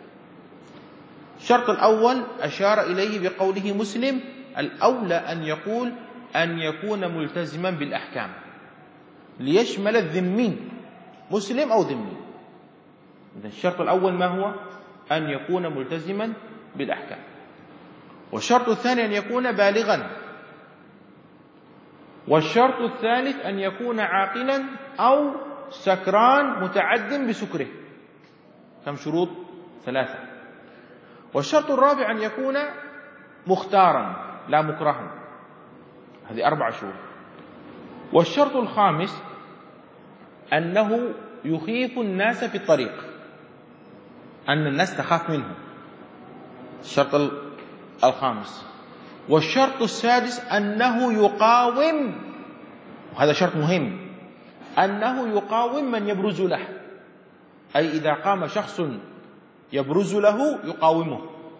الشرط الأول أشار إليه بقوله مسلم، الأولى أن يقول أن يكون ملتزما بالأحكام، ليشمل الذمين، مسلم أو ذمي. الشرط الأول ما هو؟ أن يكون ملتزما بالأحكام. والشرط الثاني أن يكون بالغا. والشرط الثالث أن يكون عاقلا أو سكران متعد بسكره. كم شروط؟ ثلاثة. والشرط الرابع أن يكون مختارا لا مكرها، هذه أربع شروط. والشرط الخامس أنه يخيف الناس في الطريق، أن الناس تخاف منه، الشرط الخامس. والشرط السادس أنه يقاوم، وهذا شرط مهم، أنه يقاوم من يبرز له، أي إذا قام شخص يبرز له يقاومه.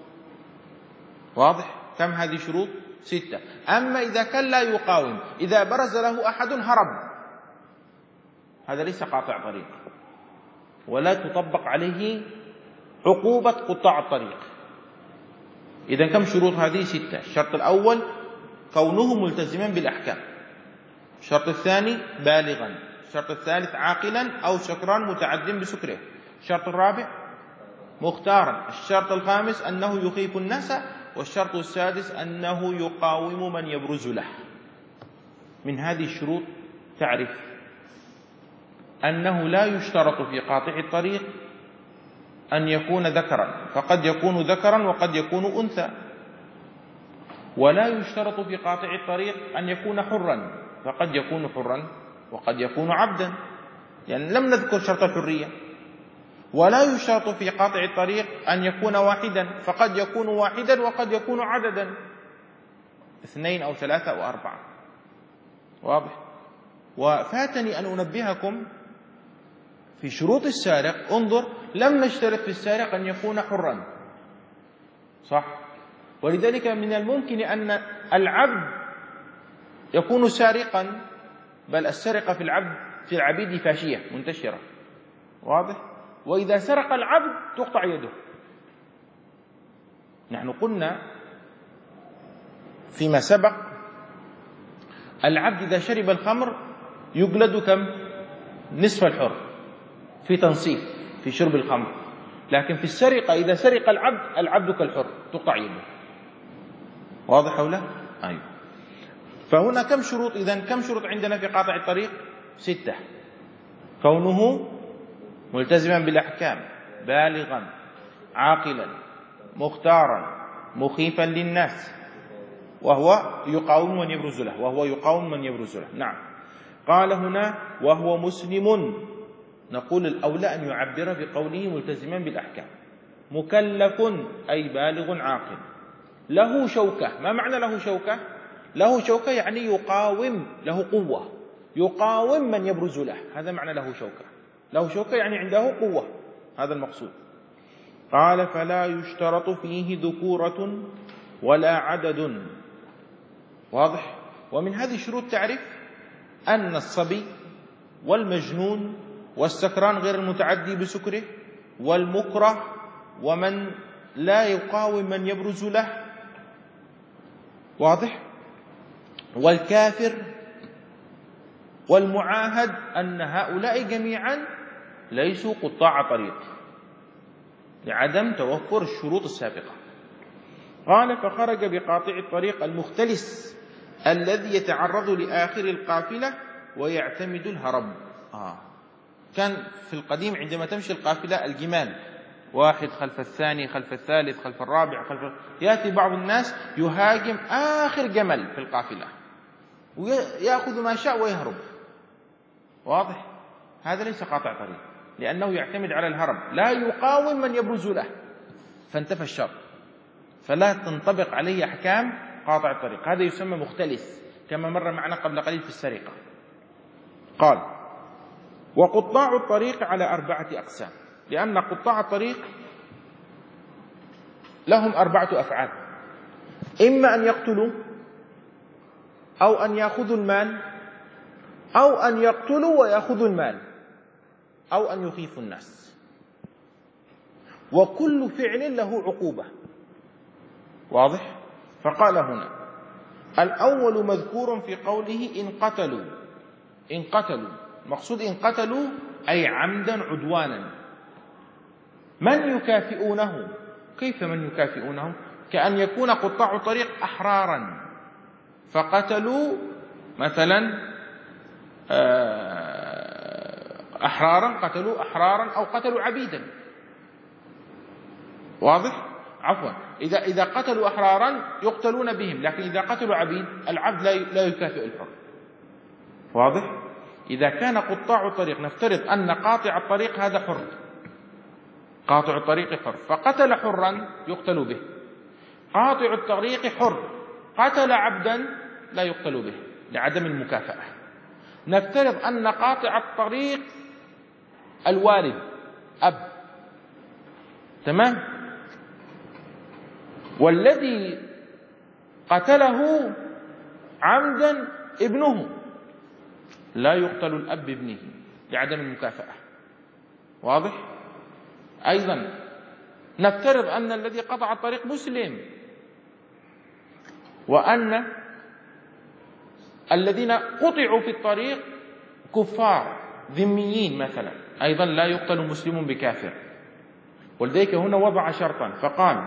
واضح؟ كم هذه شروط؟ ستة. أما إذا كان لا يقاوم، إذا برز له أحد هرب، هذا ليس قاطع طريق، ولا تطبق عليه عقوبة قطاع الطريق. إذا كم شروط هذه؟ ستة. الشرط الأول كونه ملتزما بالأحكام، الشرط الثاني بالغا، الشرط الثالث عاقلا أو سكران متعد بسكره، الشرط الرابع مختارا، الشرط الخامس أنه يخيف الناس، والشرط السادس أنه يقاوم من يبرز له. من هذه الشروط تعرف أنه لا يشترط في قاطع الطريق أن يكون ذكرا، فقد يكون ذكرا وقد يكون أنثى. ولا يشترط في قاطع الطريق أن يكون حرا، فقد يكون حرا وقد يكون عبدا، يعني لم نذكر شرط الحرية. ولا يشترط في قاطع الطريق أن يكون واحدا، فقد يكون واحدا وقد يكون عددا، اثنين أو ثلاثة أو أربعة. واضح؟ وفاتني أن أنبهكم في شروط السارق، انظر، لم نشترط في السارق أن يكون حرا، صح؟ ولذلك من الممكن أن العبد يكون سارقا، بل السرقة في العبد في العبيد فاشية منتشرة. واضح؟ وإذا سرق العبد تقطع يده. نحن قلنا فيما سبق العبد إذا شرب الخمر يجلد كم؟ نصف الحر، في تنصيف في شرب الخمر. لكن في السرقة إذا سرق العبد، العبد كالحر تقطع يده. واضح أو لا؟ أيوه. فهنا كم شروط؟ إذن كم شروط عندنا في قاطع الطريق؟ ستة. كونه ملتزما بالأحكام، بالغا، عاقلا، مختارا، مخيفا للناس، وهو يقاوم من يبرز له، وهو يقاوم من يبرز له. نعم. قال هنا وهو مسلم، نقول الأولى أن يعبر بقوله ملتزما بالأحكام. مكلف أي بالغ عاقل. له شوكة. ما معنى له شوكة؟ له شوكة يعني يقاوم، له قوة، يقاوم من يبرز له، هذا معنى له شوكة. له شوكة يعني عنده قوة، هذا المقصود. قال فلا يشترط فيه ذكورة ولا عدد. واضح؟ ومن هذه الشروط تعرف أن الصبي والمجنون والسكران غير المتعدي بسكره والمكره ومن لا يقاوم من يبرز له، واضح، والكافر والمعاهد، أن هؤلاء جميعا ليسوا قطاع طريق لعدم توفر الشروط السابقة. قال فخرج بقاطع الطريق المختلس الذي يتعرض لآخر القافلة ويعتمد الهرب. آه. كان في القديم عندما تمشي القافلة الجمال، واحد خلف الثاني خلف الثالث خلف الرابع خلف، يأتي بعض الناس يهاجم آخر جمل في القافلة ويأخذ ما شاء ويهرب. واضح؟ هذا ليس قاطع طريق، لأنه يعتمد على الهرب، لا يقاوم من يبرز له، فانتفى الشر، فلا تنطبق عليه أحكام قاطع الطريق. هذا يسمى مختلس، كما مر معنا قبل قليل في السرقة. قال وقطاع الطريق على أربعة أقسام، لأن قطاع الطريق لهم أربعة أفعال: إما أن يقتلوا، أو أن يأخذوا المال، أو أن يقتلوا ويأخذوا المال، أو أن يخيفوا الناس. وكل فعل له عقوبة. واضح؟ فقال هنا الأول مذكور في قوله إن قتلوا. إن قتلوا مقصود إن قتلوا أي عمدا عدوانا. من يكافئونه؟ كيف من يكافئونه؟ كأن يكون قطاع طريق أحرارا فقتلوا مثلا أحرارا قتلوا أحرارا أو قتلوا عبيدا. واضح؟ عفوا، إذا إذا قتلوا أحرارا يقتلون بهم، لكن إذا قتلوا عبيد العبد لا يكافئ الحر. واضح؟ إذا كان قطاع الطريق، نفترض أن قاطع الطريق هذا حر، قاطع الطريق حر فقتل حرا يقتل به، قاطع الطريق حر قتل عبدا لا يقتل به لعدم المكافأة. نفترض أن قاطع الطريق الوالد أب، تمام، والذي قتله عمدا ابنه، لا يقتل الأب ابنه لعدم المكافأة. واضح؟ أيضا نفترض أن الذي قطع الطريق مسلم، وأن الذين قطعوا في الطريق كفار ذميين مثلا، أيضا لا يقتل مسلم بكافر. ولذلك هنا وضع شرطا فقال: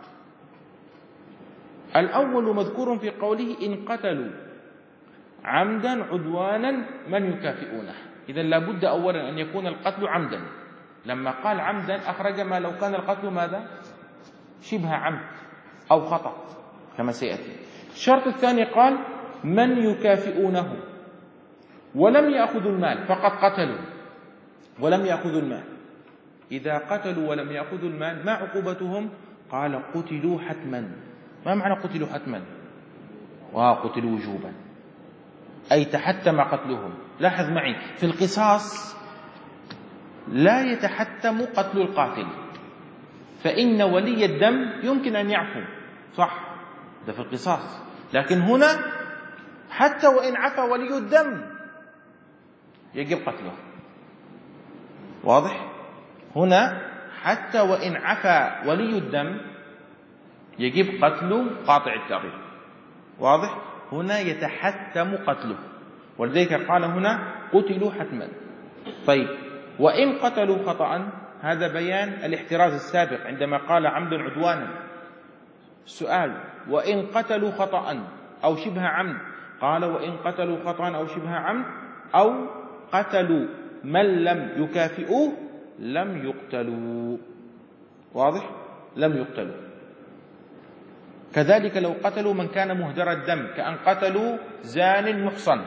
الأول مذكور في قوله إن قتلوا عمدا عدوانا من يكافئونه. إذن لابد أولا أن يكون القتل عمدا. لما قال عمدا أخرج ما لو كان القتل ماذا؟ شبه عمد أو خطأ كما سيأتي. الشرط الثاني قال من يكافئونه، ولم يأخذوا المال، فقط قتلوا ولم يأخذوا المال. إذا قتلوا ولم يأخذوا المال ما عقوبتهم؟ قال قتلوا حتما. ما معنى قتلوا حتما؟ وقتلوا وجوبا، أي تحتم قتلهم. لاحظ معي، في القصاص لا يتحتم قتل القاتل، فإن ولي الدم يمكن أن يعفو، صح، ده في القصاص. لكن هنا حتى وإن عفى ولي الدم يجب قتله. واضح؟ هنا حتى وإن عفى ولي الدم يجب قتل قاطع الطريق. واضح؟ هنا يتحتم قتله، ولذلك قال هنا قتلوا حتما. طيب، وإن قتلوا خطأ، هذا بيان الاحتراز السابق عندما قال عمد عدوانا. السؤال: وإن قتلوا خطأ أو شبه عمد؟ قال وإن قتلوا خطأ أو شبه عمد أو قتلوا من لم يكافئوه لم يقتلوا. واضح؟ لم يقتلوا. كذلك لو قتلوا من كان مهدر الدم، كأن قتلوا زان محصن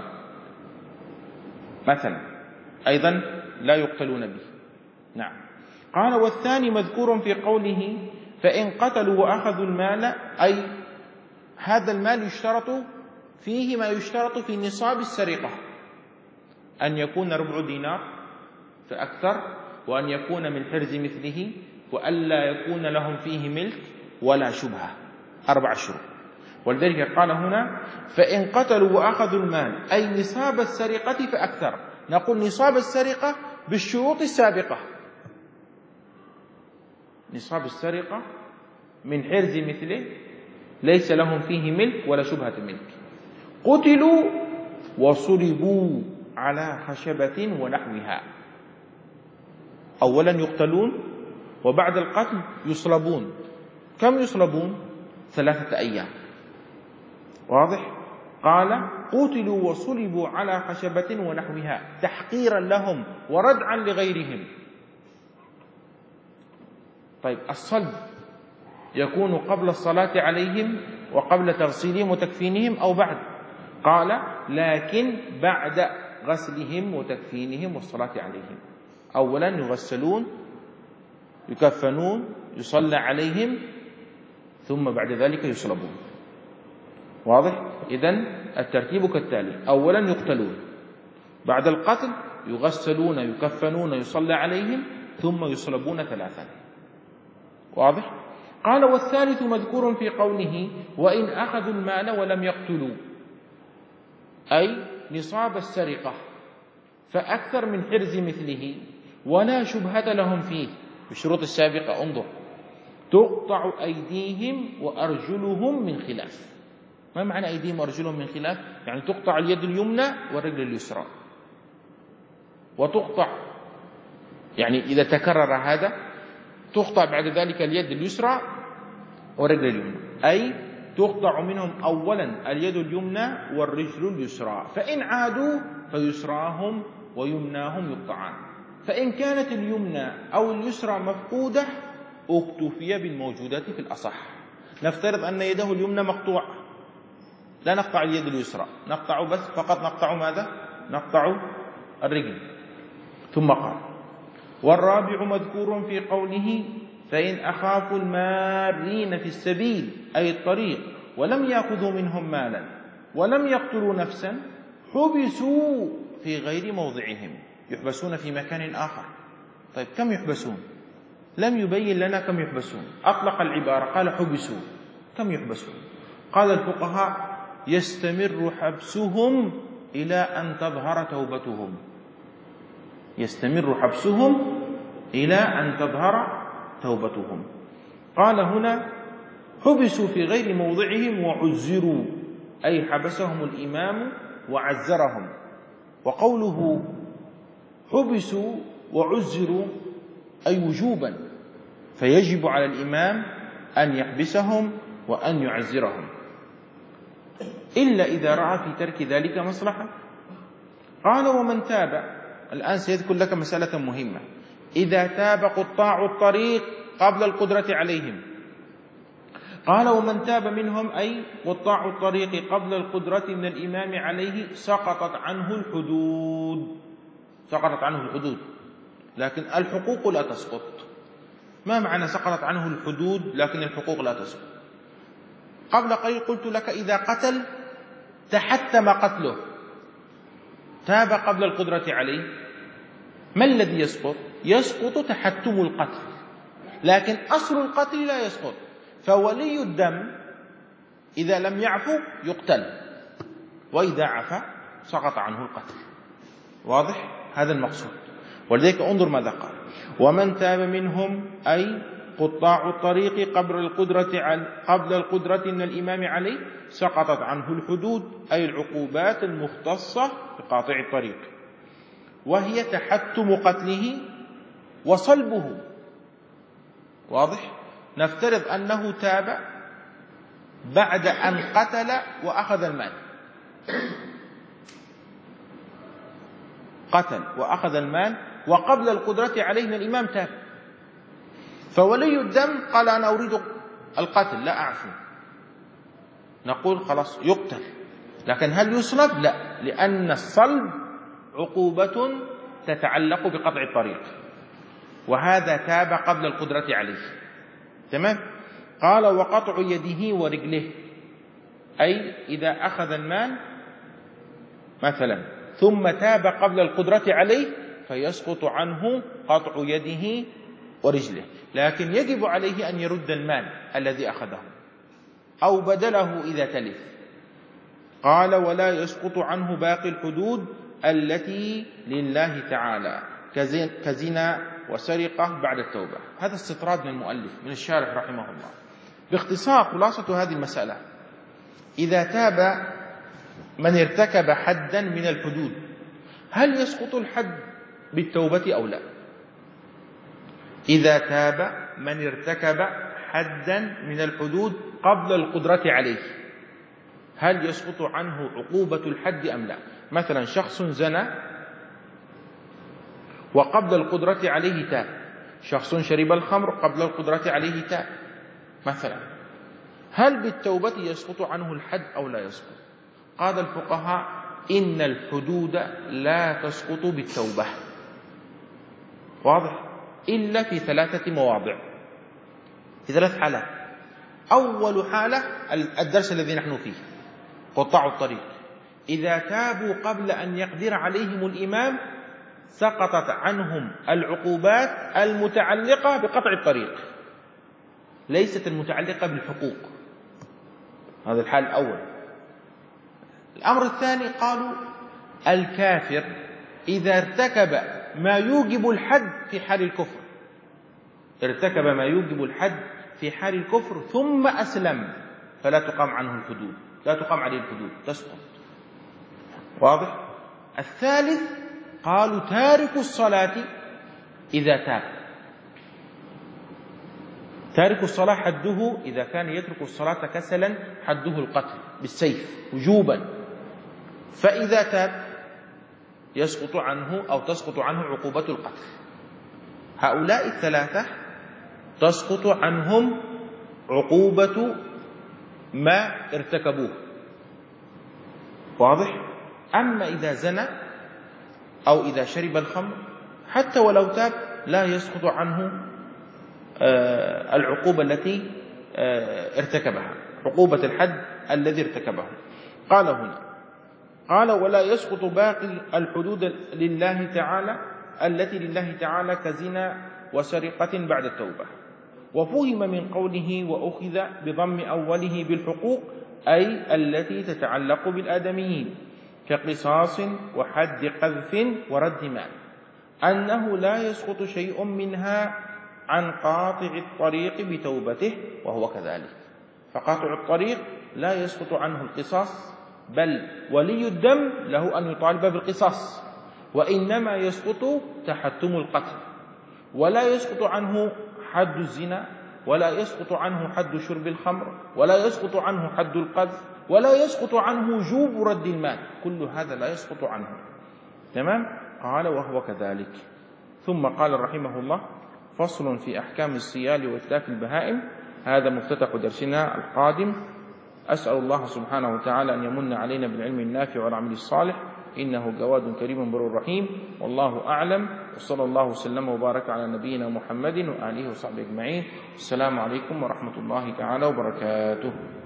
مثلا، أيضا لا يقتلون به. نعم. قال والثاني مذكور في قوله فإن قتلوا وأخذوا المال، أي هذا المال يشترط فيه ما يشترط في نصاب السرقة، أن يكون ربع دينار فأكثر، وأن يكون من حرز مثله، وألا يكون لهم فيه ملك ولا شبهة، أربع شروط. ولذلك قال هنا فإن قتلوا وأخذوا المال، أي نصاب السرقة فأكثر. نقول نصاب السرقة بالشروط السابقة، نصاب السرقة من حرز مثله، ليس لهم فيه ملك ولا شبهة ملك. قتلوا وصلبوا على خشبة ونحوها، أولا يقتلون وبعد القتل يصلبون. كم يصلبون؟ ثلاثة أيام. واضح؟ قال قتلوا وصلبوا على خشبة ونحوها تحقيرا لهم وردعا لغيرهم. طيب، الصلب يكون قبل الصلاة عليهم وقبل تغسيلهم وتكفينهم أو بعد؟ قال لكن بعد غسلهم وتكفينهم والصلاة عليهم. أولا يغسلون، يكفنون، يصلى عليهم، ثم بعد ذلك يصلبون. واضح؟ إذن الترتيب كالتالي: أولا يقتلون، بعد القتل يغسلون، يكفنون، يصلى عليهم، ثم يصلبون ثلاثا. واضح؟ قال والثالث مذكور في قوله وإن أخذوا المال ولم يقتلوا، أي نصاب السرقة فأكثر من حرز مثله ولا شبهة لهم فيه بالشروط السابقة. انظر: تقطع أيديهم وأرجلهم من خلاف. ما معنى أيديهم وأرجلهم من خلاف؟ يعني تقطع اليد اليمنى والرجل اليسرى، وتقطع يعني إذا تكرر هذا تقطع بعد ذلك اليد اليسرى والرجل اليمنى، أي تقطع منهم أولا اليد اليمنى والرجل اليسرى، فإن عادوا فيسراهم ويمناهم يقطعان. فإن كانت اليمنى أو اليسرى مفقودة اكتفي بالموجودات في الأصح. نفترض أن يده اليمنى مقطوعة، لا نقطع اليد اليسرى، نقطع بس فقط نقطع ماذا؟ نقطع الرجل. ثم قال: والرابع مذكور في قوله: فإن أخافوا المارين في السبيل أي الطريق ولم يأخذوا منهم مالا ولم يقتلوا نفسا حبسوا في غير موضعهم. يحبسون في مكان آخر. طيب كم يحبسون؟ لم يبين لنا كم يحبسون، أطلق العبارة قال حبسوا. كم يحبسون؟ قال الفقهاء: يستمر حبسهم إلى أن تظهر توبتهم. يستمر حبسهم إلى أن تظهر توبتهم. قال هنا: حبسوا في غير موضعهم وعزروا، أي حبسهم الإمام وعزرهم. وقوله حبسوا وعزروا أي وجوبا، فيجب على الإمام أن يحبسهم وأن يعزرهم، إلا إذا رأى في ترك ذلك مصلحة. قال: ومن تاب. الآن سيذكر لك مسألة مهمة: إذا تاب قطاع الطريق قبل القدرة عليهم. قال: ومن تاب منهم أي قطاع الطريق قبل القدرة من الإمام عليه سقطت عنه الحدود. سقطت عنه الحدود، لكن الحقوق لا تسقط. ما معنى سقطت عنه الحدود لكن الحقوق لا تسقط؟ قبل قليل قلت لك: إذا قتل تحتم قتله، تاب قبل القدرة عليه، ما الذي يسقط؟ يسقط تحتم القتل، لكن أصل القتل لا يسقط. فولي الدم إذا لم يعفو يقتل، وإذا عفا سقط عنه القتل. واضح؟ هذا المقصود. ولذلك انظر ماذا قال: ومن تاب منهم أي قطاع الطريق قبل القدرة قبل القدرة من الإمام عليه سقطت عنه الحدود، أي العقوبات المختصة بقاطع الطريق، وهي تحتم قتله وصلبه. واضح؟ نفترض أنه تاب بعد أن قتل وأخذ المال، قتل وأخذ المال وقبل القدرة عليه من الإمام تاب، فولي الدم قال: أنا أريد القتل لا أعفو، نقول خلاص يقتل. لكن هل يصلب؟ لا، لأن الصلب عقوبة تتعلق بقطع الطريق، وهذا تاب قبل القدرة عليه. تمام؟ قال: وقطع يده ورجله، أي إذا أخذ المال مثلا ثم تاب قبل القدرة عليه فيسقط عنه قطع يده ورجله، لكن يجب عليه أن يرد المال الذي أخذه أو بدله إذا تلف. قال: ولا يسقط عنه باقي الحدود التي لله تعالى كزنا وسرقة بعد التوبة. هذا استطراد من المؤلف من الشارح رحمه الله. باختصار خلاصة هذه المسألة: إذا تاب من ارتكب حدا من الحدود، هل يسقط الحد بالتوبة أو لا؟ إذا تاب من ارتكب حدا من الحدود قبل القدرة عليه، هل يسقط عنه عقوبة الحد أم لا؟ مثلا شخص زنى وقبل القدرة عليه تاب، شخص شرب الخمر قبل القدرة عليه تاب مثلا، هل بالتوبة يسقط عنه الحد أو لا يسقط؟ قال الفقهاء: إن الحدود لا تسقط بالتوبة. واضح؟ إلا في ثلاثة مواضع، في ثلاث حالات. أول حالة الدرس الذي نحن فيه، قطاع الطريق، إذا تابوا قبل أن يقدر عليهم الإمام سقطت عنهم العقوبات المتعلقة بقطع الطريق، ليست المتعلقة بالحقوق. هذا الحال الأول. الأمر الثاني قالوا: الكافر إذا ارتكب ما يوجب الحد في حال الكفر، ارتكب ما يوجب الحد في حال الكفر ثم أسلم فلا تقام عنه الحدود، لا تقام عليه الحدود، تسقط. واضح؟ الثالث قالوا: تارك الصلاة إذا تاب. تارك الصلاة حده إذا كان يترك الصلاة كسلا حده القتل بالسيف وجوبا، فإذا تاب يسقط عنه أو تسقط عنه عقوبة القتل. هؤلاء الثلاثة تسقط عنهم عقوبة ما ارتكبوه، واضح؟ أما إذا زنى أو إذا شرب الخمر حتى ولو تاب لا يسقط عنه العقوبة التي ارتكبها، عقوبة الحد الذي ارتكبه. قال هنا، قال ولا يسقط باقي الحدود لله تعالى التي لله تعالى كزنا وسرقة بعد التوبة. وفهم من قوله وأخذ بضم أوله بالحقوق أي التي تتعلق بالآدميين كقصاص وحد قذف ورد مال، أنه لا يسقط شيء منها عن قاطع الطريق بتوبته، وهو كذلك. فقاطع الطريق لا يسقط عنه القصاص، بل ولي الدم له أن يطالب بالقصاص، وإنما يسقط تحتم القتل، ولا يسقط عنه حد الزنا، ولا يسقط عنه حد شرب الخمر، ولا يسقط عنه حد القذف، ولا يسقط عنه وجوب رد المال، كل هذا لا يسقط عنه. تمام؟ قال وهو كذلك. ثم قال رحمه الله فصل في أحكام السيال وإتلاف البهائم. هذا مفتتح درسنا القادم. أسأل الله سبحانه وتعالى أن يمن علينا بالعلم النافع والعمل الصالح، إنه جواد كريم بر رحيم، والله أعلم، وصلى الله وسلم وبارك على نبينا محمد وآله وصحبه أجمعين. السلام عليكم ورحمة الله تعالى وبركاته.